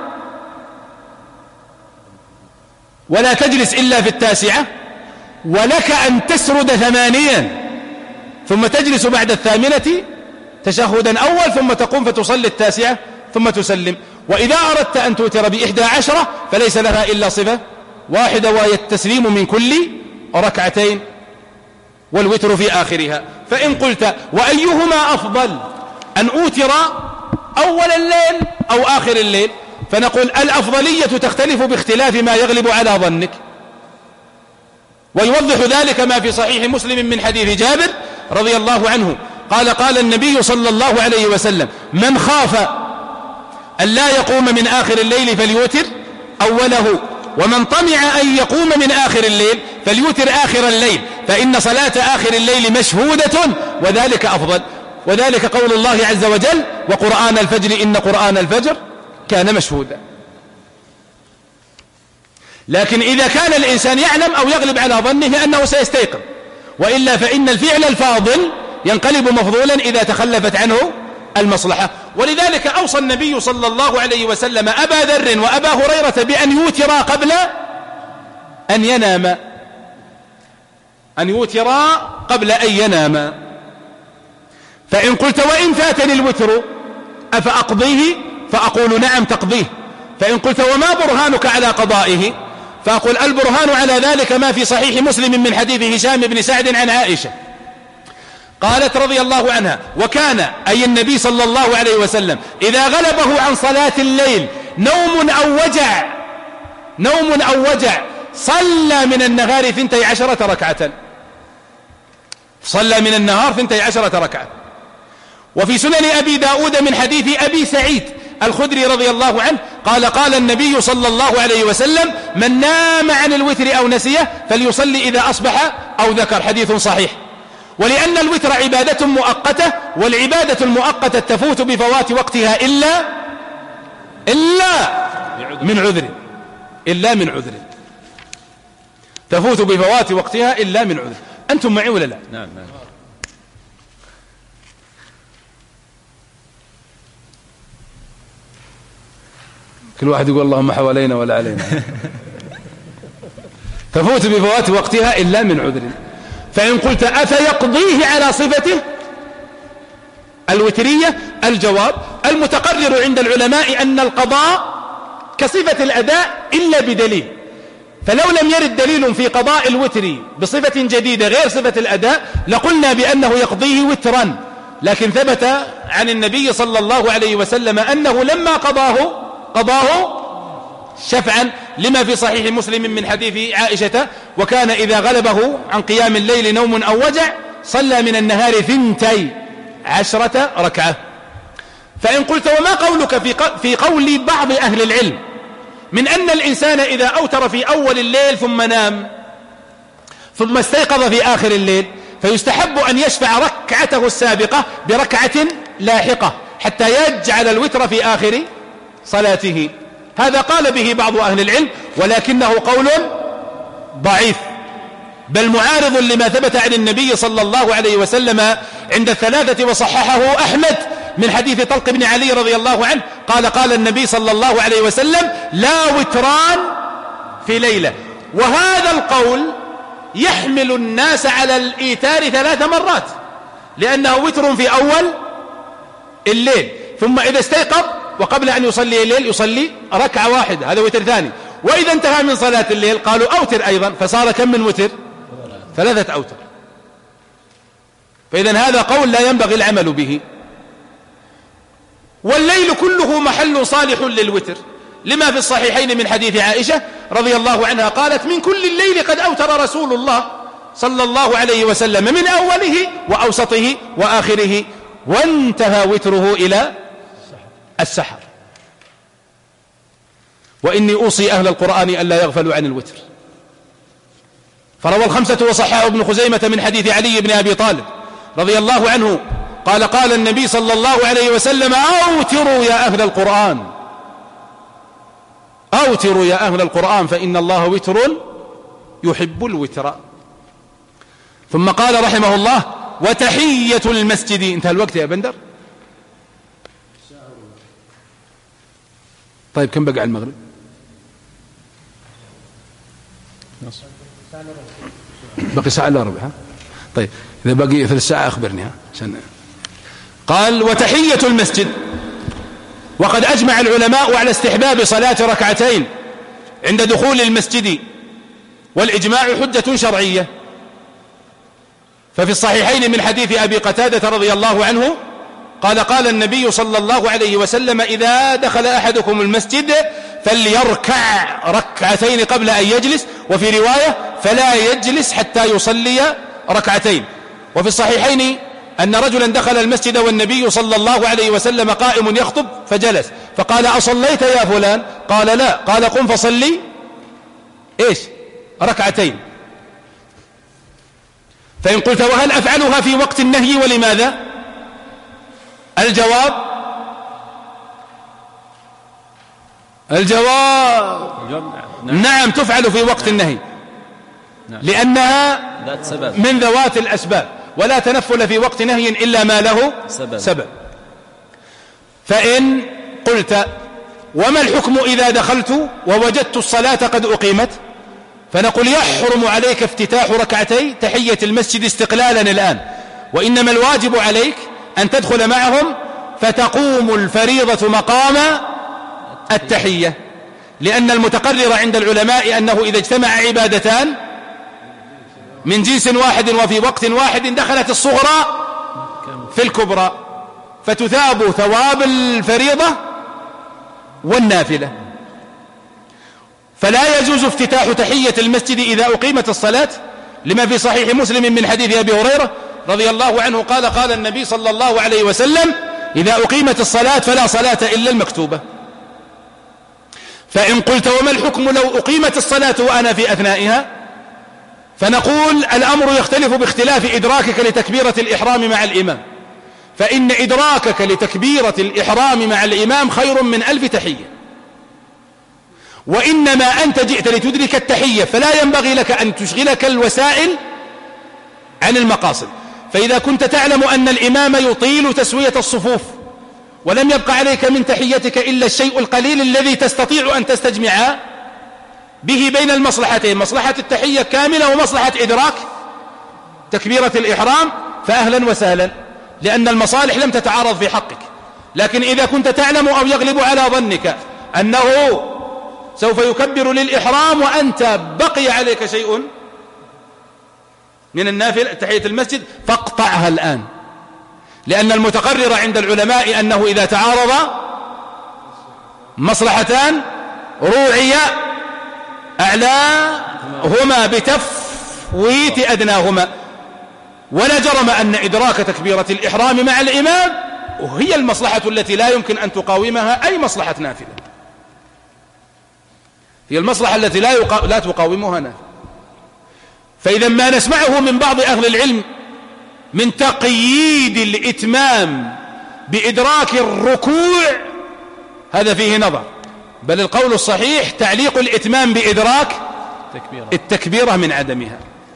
B: ولا تجلس إلا في 9، ولك أن تسرد 8 ثم تجلس بعد 8 تشهدا أول، ثم تقوم فتصلي 9 ثم تسلم. وإذا أردت أن توتر ب11 فليس لها إلا صفة واحدة، وهي التسليم من كل 2 والوتر في آخرها. فإن قلت: وأيهما أفضل، أن أوتر أول الليل أو آخر الليل؟ فنقول: الأفضلية تختلف باختلاف ما يغلب على ظنك. ويوضح ذلك ما في صحيح مسلم من حديث جابر رضي الله عنه قال النبي صلى الله عليه وسلم: من خاف أن لا يقوم من آخر الليل فليوتر أوله، ومن طمع أن يقوم من آخر الليل فليوتر آخر الليل، فإن صلاة آخر الليل مشهودة وذلك أفضل. وذلك قول الله عز وجل: وقرآن الفجر إن قرآن الفجر كان مشهودا. لكن إذا كان الإنسان يعلم أو يغلب على ظنه أنه سيستيقظ، وإلا فإن الفعل الفاضل ينقلب مفضولا إذا تخلفت عنه المصلحة. ولذلك أوصى النبي صلى الله عليه وسلم أبا ذر وأبا هريرة بأن يوترا قبل أن ينام، أن يوترا قبل أن ينام. فإن قلت وإن فاتني الوتر أفأقضيه؟ فأقول نعم تقضيه. فإن قلت وما برهانك على قضائه؟ فأقول البرهان على ذلك ما في صحيح مسلم من حديث هشام بن سعد عن عائشة قالت رضي الله عنها: وكان أي النبي صلى الله عليه وسلم إذا غلبه عن صلاة الليل نوم أو وجع صلى من النهار 12 ركعة، صلى من النهار 12 ركعة. وفي سنن أبي داود من حديث أبي سعيد الخدري رضي الله عنه قال: قال النبي صلى الله عليه وسلم: من نام عن الوتر أو نسيه فليصلي إذا أصبح أو ذكر. حديث صحيح. ولأن الوتر عبادة مؤقتة، والعبادة المؤقتة تفوت بفوات وقتها إلا من عذر، تفوت بفوات وقتها إلا من عذر. أنتم معي ولا لا؟
C: نعم.
B: كل واحد يقول اللهم حوالينا ولا علينا. تفوت بفوات وقتها إلا من عذر. فإن قلت أفيقضيه على صفته الوترية؟ الجواب: المتقرر عند العلماء أن القضاء كصفة الأداء إلا بدليل، فلو لم يرد دليل في قضاء الوتر بصفة جديدة غير صفة الأداء لقلنا بأنه يقضيه وترا. لكن ثبت عن النبي صلى الله عليه وسلم أنه لما قضاه شفعا، لما في صحيح مسلم من حديث عائشة: وكان إذا غلبه عن قيام الليل نوم أو وجع صلى من النهار 12 ركعة. فإن قلت وما قولك في قول بعض أهل العلم من أن الإنسان إذا أوتر في أول الليل ثم نام ثم استيقظ في آخر الليل فيستحب أن يشفع ركعته السابقة بركعة لاحقة حتى يجعل الوتر في آخر صلاته؟ هذا قال به بعض أهل العلم، ولكنه قول ضعيف، بل معارض لما ثبت عن النبي صلى الله عليه وسلم عند الثلاثة وصححه أحمد من حديث طلق بن علي رضي الله عنه قال النبي صلى الله عليه وسلم: لا وتران في ليلة. وهذا القول يحمل الناس على الإيتار 3 مرات، لأنه وتر في أول الليل، ثم إذا استيقظ وقبل أن يصلي الليل يصلي ركعة واحدة، هذا وتر ثاني. وإذا انتهى من صلاة الليل قالوا أوتر أيضا، فصار كم من وتر؟ 3 أوتر. فإذا هذا قول لا ينبغي العمل به. والليل كله محل صالح للوتر، لما في الصحيحين من حديث عائشة رضي الله عنها قالت: من كل الليل قد أوتر رسول الله صلى الله عليه وسلم، من أوله وأوسطه وآخره، وانتهى وتره إلى السحر. وإني أوصي أهل القرآن ألا يغفلوا عن الوتر. فروى الخمسة وصححه ابن خزيمة من حديث علي بن أبي طالب رضي الله عنه قال النبي صلى الله عليه وسلم: أوتروا يا أهل القرآن، أوتروا يا أهل القرآن فإن الله وتر يحب الوتر. ثم قال رحمه الله: وتحية المسجد. انتهى الوقت يا بندر؟ طيب كم بقى على المغرب؟ بقي ساعة إلا ربع. طيب إذا بقي 3 ساعة أخبرني. قال: وتحية المسجد. وقد أجمع العلماء على استحباب صلاة ركعتين عند دخول المسجد، والإجماع حجة شرعية. ففي الصحيحين من حديث أبي قتادة رضي الله عنه قال النبي صلى الله عليه وسلم: إذا دخل أحدكم المسجد فليركع ركعتين قبل أن يجلس، وفي رواية: فلا يجلس حتى يصلي ركعتين. وفي الصحيحين أن رجلا دخل المسجد والنبي صلى الله عليه وسلم قائم يخطب فجلس، فقال: أصليت يا فلان؟ قال: لا. قال: قم فصلي ركعتين. فإن قلت وهل أفعلها في وقت النهي ولماذا؟ الجواب نعم تفعل في وقت النهي، لأنها من ذوات الأسباب، ولا تنفل في وقت نهي إلا ما له سبب. فإن قلت وما الحكم إذا دخلت ووجدت الصلاة قد أقيمت؟ فنقول يحرم عليك افتتاح ركعتي تحية المسجد استقلالا الآن، وإنما الواجب عليك أن تدخل معهم فتقوم الفريضة مقام التحية، لأن المتقرر عند العلماء أنه إذا اجتمع عبادتان من جنس واحد وفي وقت واحد دخلت الصغرى في الكبرى، فتثاب ثواب الفريضة والنافلة. فلا يجوز افتتاح تحية المسجد إذا أقيمت الصلاة، لما في صحيح مسلم من حديث أبي هريرة رضي الله عنه قال قال النبي صلى الله عليه وسلم إذا أقيمت الصلاة فلا صلاة إلا المكتوبة. فإن قلت وما الحكم لو أقيمت الصلاة وأنا في أثنائها؟ فنقول الأمر يختلف باختلاف إدراكك لتكبيرة الإحرام مع الإمام، فإن إدراكك لتكبيرة الإحرام مع الإمام خير من 1000 تحية، وإنما أنت جئت لتدرك التحية، فلا ينبغي لك أن تشغلك الوسائل عن المقاصد. فإذا كنت تعلم أن الإمام يطيل تسوية الصفوف ولم يبق عليك من تحيتك إلا الشيء القليل الذي تستطيع أن تستجمع به بين المصلحتين، مصلحة التحية كاملة ومصلحة إدراك تكبيرة الإحرام، فأهلا وسهلا، لأن المصالح لم تتعارض في حقك. لكن إذا كنت تعلم أو يغلب على ظنك أنه سوف يكبر للإحرام وأنت بقي عليك شيء من النافلة تحية المسجد، فاقطعها الآن، لأن المتقرر عند العلماء أنه إذا تعارض مصلحتان روعي أعلاهما بتفويت أدناهما، ولا جرم أن إدراك تكبيرة الإحرام مع الإمام هي المصلحة التي لا يمكن أن تقاومها أي مصلحة نافلة، هي المصلحة التي لا تقاومها نافلة. فإذا ما نسمعه من بعض أهل العلم من تقييد الإتمام بإدراك الركوع هذا فيه نظر، بل القول الصحيح تعليق الإتمام بإدراك التكبيرة من عدمها.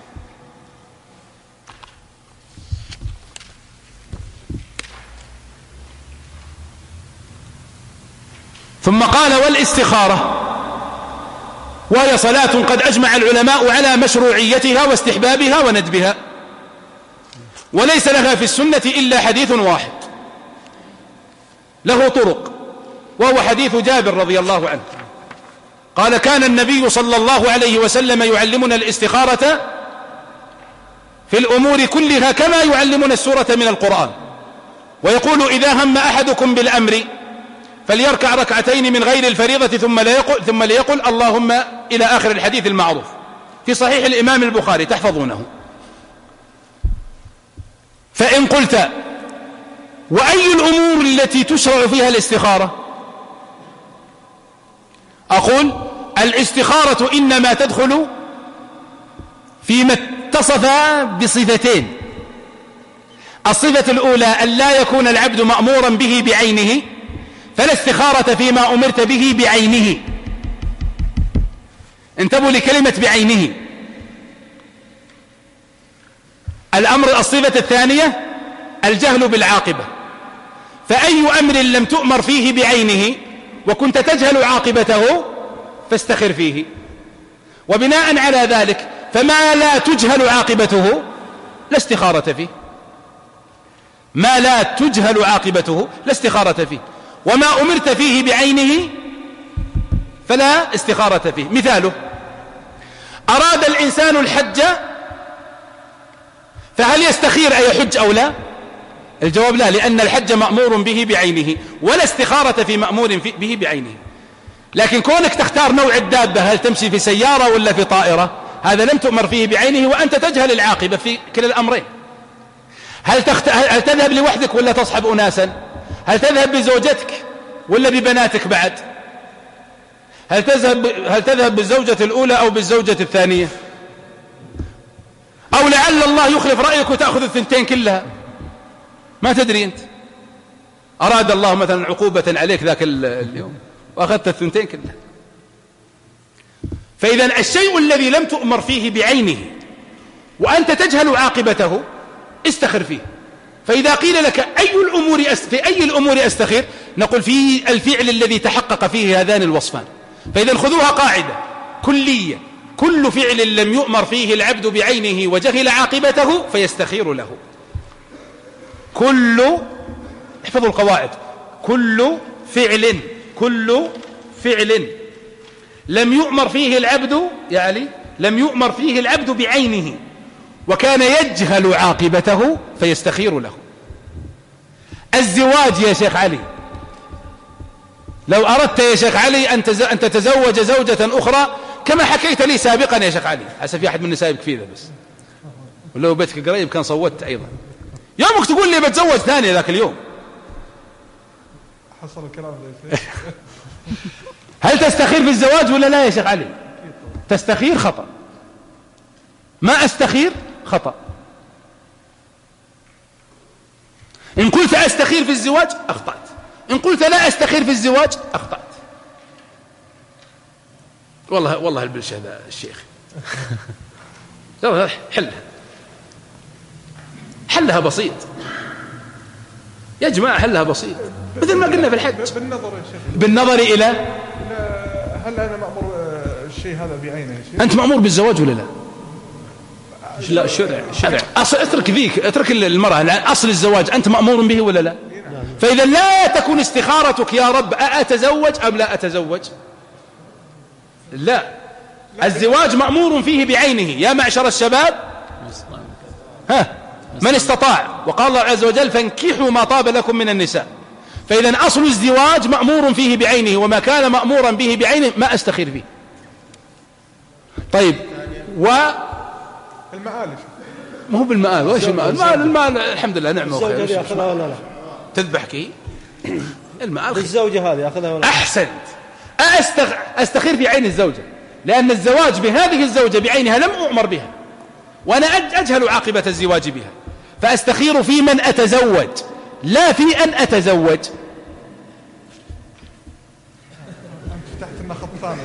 B: ثم قال والاستخارة، وهي صلاة قد أجمع العلماء على مشروعيتها واستحبابها وندبها، وليس لها في السنة إلا حديث واحد له طرق، وهو حديث جابر رضي الله عنه قال كان النبي صلى الله عليه وسلم يعلمنا الاستخارة في الأمور كلها كما يعلمنا السورة من القرآن، ويقول إذا هم أحدكم بالأمر فليركع ركعتين من غير الفريضة ثم ليقل اللهم إلى آخر الحديث المعروف في صحيح الإمام البخاري تحفظونه. فإن قلت وأي الأمور التي تشرع فيها الاستخارة؟ أقول الاستخارة إنما تدخل فيما اتصف بصفتين، الصفة الأولى أن لا يكون العبد مأمورا به بعينه، فلا استخارة فيما أمرت به بعينه، انتبهوا لكلمة بعينه. الأمر الصفة الثانية الجهل بالعاقبة، فأي أمر لم تؤمر فيه بعينه وكنت تجهل عاقبته فاستخر فيه، وبناء على ذلك فما لا تجهل عاقبته لا استخارة فيه، ما لا تجهل عاقبته لا استخارة فيه، وما أمرت فيه بعينه فلا استخارة فيه. مثاله أراد الإنسان الحج فهل يستخير أن يحج أو لا؟ الجواب لا، لأن الحج مأمور به بعينه ولا استخارة في مأمور به بعينه. لكن كونك تختار نوع الدابة هل تمشي في سيارة ولا في طائرة هذا لم تؤمر فيه بعينه وأنت تجهل العاقبة في كلا الأمرين. هل تذهب لوحدك ولا تصحب أناسا؟ هل تذهب بزوجتك ولا ببناتك بعد؟ هل تذهب بالزوجة الأولى أو بالزوجة الثانية؟ أو لعل الله يخلف رأيك وتأخذ الثنتين كلها، ما تدري أنت، أراد الله مثلا عقوبة عليك ذاك اليوم وأخذت الثنتين كلها. فإذا الشيء الذي لم تؤمر فيه بعينه وأنت تجهل عاقبته استخر فيه. فإذا قيل لك في أي الأمور أستخير نقول في الفعل الذي تحقق فيه هذان الوصفان. فإذا خذوها قاعدة كلية: كل فعل لم يؤمر فيه العبد بعينه وجهل عاقبته فيستخير له. احفظوا القواعد: كل فعل لم يؤمر فيه العبد، يعني لم يؤمر فيه العبد بعينه وكان يجهل عاقبته فيستخير له. الزواج يا شيخ علي، لو أردت يا شيخ علي أن تتزوج زوجة أخرى كما حكيت لي سابقا يا شيخ علي، هسه في أحد من النساء يبكي ذا بس، ولو بيتك قريب كان صوتت أيضا. يومك تقول لي بتزوج ثانية ذاك اليوم،
F: حصل الكلام ده.
B: هل تستخير في الزواج ولا لا يا شيخ علي؟ تستخير خطأ، ما أستخير خطأ. إن قلت أستخير في الزواج أخطأت، إن قلت لا أستخير في الزواج أخطأت. والله البلش هذا الشيخ حلها بسيط يا جماعة، حلها بسيط مثل ما قلنا في الحج. بالنظر إلى
F: هل أنا مأمور الشيء هذا بعينه؟
B: أنت مأمور بالزواج ولا لا؟
C: لا، شرع
B: أصل اترك المرأة، أصل الزواج أنت مأمور به ولا لا؟ فإذا لا تكون استخارتك يا رب أتزوج أم لا أتزوج. لا، الزواج مأمور فيه بعينه. يا معشر الشباب من استطاع، وقال الله عز وجل: فانكحوا ما طاب لكم من النساء. فإذا أصل الزواج مأمور فيه بعينه، وما كان مأمورا به بعينه ما أستخير فيه. طيب،
F: المآل
B: ما هو بالمآل، وش المال الحمد لله نعمة وخير.
G: الزوجة يأخذها ولا لا؟
B: تذبحك المآل
G: الزوجة هذه يأخذها ولا لا؟
B: أحسنت. أستخير في عين الزوجة، لأن الزواج بهذه الزوجة بعينها لم أؤمر بها، وأنا أجهل عاقبة الزواج بها، فأستخير في من أتزوج لا في أن أتزوج.
F: فتحت لنا خط ثاني.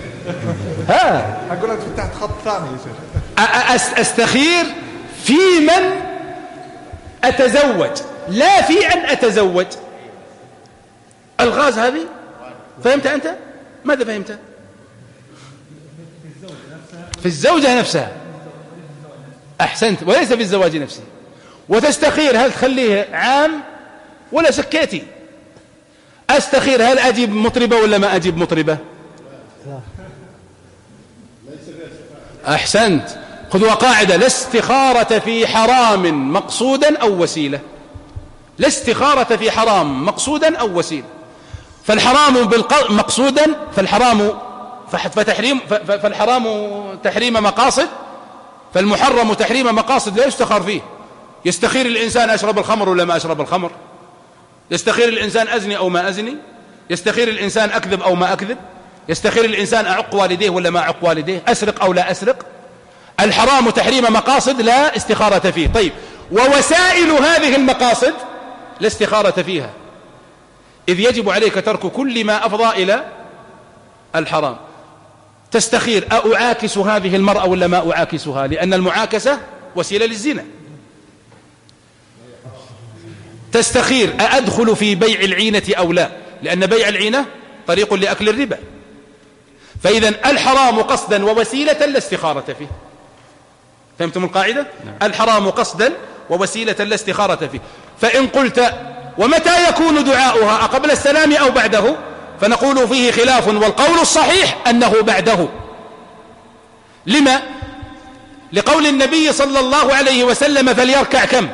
B: أقول
F: لك فتحت خط ثاني يا شيخ.
B: أستخير في من أتزوج لا في أن أتزوج. الغاز هذه فهمت أنت؟ ماذا فهمت؟ في الزوجة نفسها. أحسنت، وليس في الزواج نفسه. وتستخير هل تخليه عام ولا سكيتي. أستخير هل أجيب مطربة ولا ما أجيب مطربة. أحسنت. خذوا قاعدة: لا استخارة في حرام مقصودا أو وسيلة. لا استخارة في حرام مقصودا أو وسيلة. فالحرام مقصودا، فالحرام تحريم مقاصد، فالمحرم تحريم مقاصد لا يستخار فيه. يستخير الإنسان: أشرب الخمر ولا ما أشرب الخمر. يستخير الإنسان: أزني أو ما أزني. يستخير الإنسان: أكذب أو ما أكذب. يستخير الإنسان: أعق والديه ولا ما أعق والديه. أسرق أو لا أسرق. الحرام تحريم مقاصد لا استخارة فيه. طيب، ووسائل هذه المقاصد لا استخارة فيها، إذ يجب عليك ترك كل ما أفضى إلى الحرام. تستخير: أعاكس هذه المرأة ولا ما أعاكسها، لأن المعاكسة وسيلة للزنا. تستخير: أدخل في بيع العينة أو لا، لأن بيع العينة طريق لأكل الربا. فإذا الحرام قصدا ووسيلة لا استخارة فيه. فهمتم القاعدة؟ الحرام قصدا ووسيلة لا استخارة فيه. فإن قلت: ومتى يكون دعاؤها، قبل السلام أو بعده؟ فنقول فيه خلاف، والقول الصحيح أنه بعده. لما؟ لقول النبي صلى الله عليه وسلم: فليركع كم؟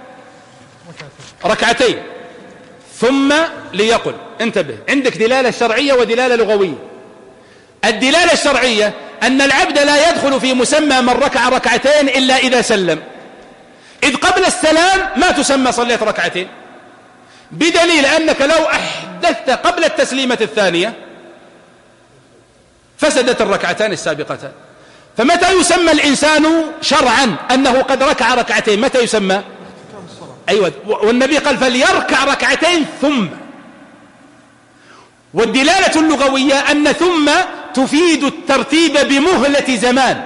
B: ركعتين. ثم ليقل. انتبه، عندك دلالة شرعية ودلالة لغوية. الدلالة الشرعية أن العبد لا يدخل في مسمى من ركع ركعتين إلا إذا سلم، إذ قبل السلام ما تسمى صليت ركعتين، بدليل أنك لو أحدثت قبل التسليمة الثانية فسدت الركعتان السابقتان. فمتى يسمى الإنسان شرعا أنه قد ركع ركعتين؟ متى يسمى؟ أيوة، والنبي قال: فليركع ركعتين ثم. والدلالة اللغوية أن ثم تفيد الترتيب بمهلة زمان،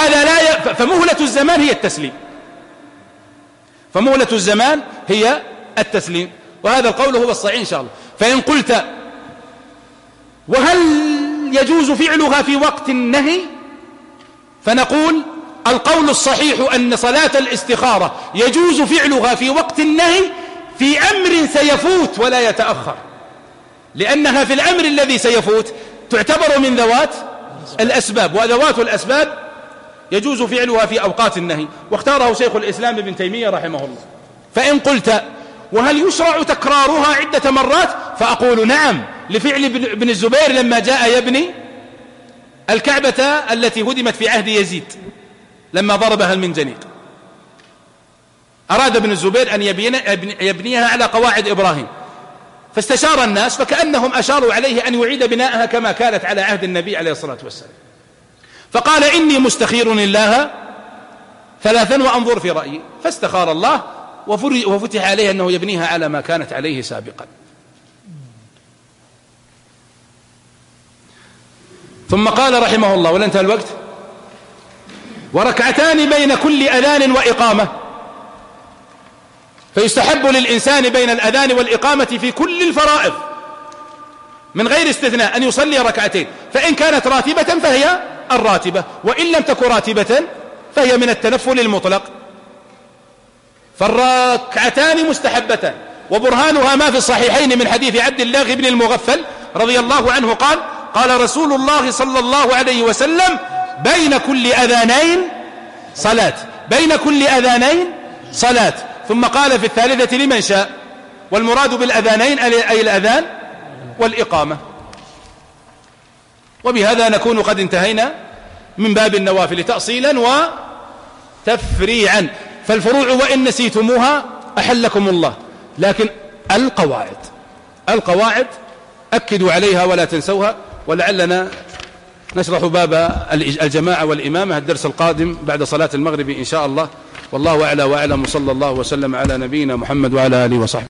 B: فمهلة الزمان هي التسليم. فمهلة الزمان هي التسليم، وهذا القول هو الصحيح إن شاء الله. فإن قلت وهل يجوز فعلها في وقت النهي، فنقول القول الصحيح أن صلاة الاستخارة يجوز فعلها في وقت النهي في أمر سيفوت ولا يتأخر، لأنها في الأمر الذي سيفوت تعتبر من ذوات الأسباب، وذوات الأسباب يجوز فعلها في أوقات النهي، واختاره شيخ الإسلام ابن تيمية رحمه الله. فإن قلت وهل يشرع تكرارها عدة مرات، فأقول نعم، لفعل ابن الزبير لما جاء يبني الكعبة التي هدمت في عهد يزيد لما ضربها المنجنيق، أراد ابن الزبير أن يبنيها على قواعد إبراهيم، فاستشار الناس فكأنهم أشاروا عليه أن يعيد بناءها كما كانت على عهد النبي عليه الصلاة والسلام، فقال إني مستخير الله ثلاثا وأنظر في رأيي، فاستخار الله وفتح عليه أنه يبنيها على ما كانت عليه سابقا. ثم قال رحمه الله ولا انتهى الوقت: وركعتان بين كل أذان وإقامة، فيستحب للإنسان بين الأذان والإقامة في كل الفرائض من غير استثناء أن يصلي ركعتين، فإن كانت راتبة فهي الراتبة، وإن لم تكن راتبة فهي من التنفل المطلق. فالركعتان مستحبتان، وبرهانها ما في الصحيحين من حديث عبد الله بن المغفل رضي الله عنه قال: قال رسول الله صلى الله عليه وسلم: بين كل أذانين صلاة، بين كل أذانين صلاة. ثم قال في الثالثة: لمن شاء، والمراد بالأذانين أي الأذان والإقامة. وبهذا نكون قد انتهينا من باب النوافل تأصيلا وتفريعا. فالفروع وإن نسيتموها أحلكم الله، لكن القواعد أكدوا عليها ولا تنسوها. ولعلنا نشرح باب الجماعة والإمامة الدرس القادم بعد صلاة المغرب إن شاء الله. والله أعلى وأعلم، صلى الله وسلم على نبينا محمد وعلى آله وصحبه.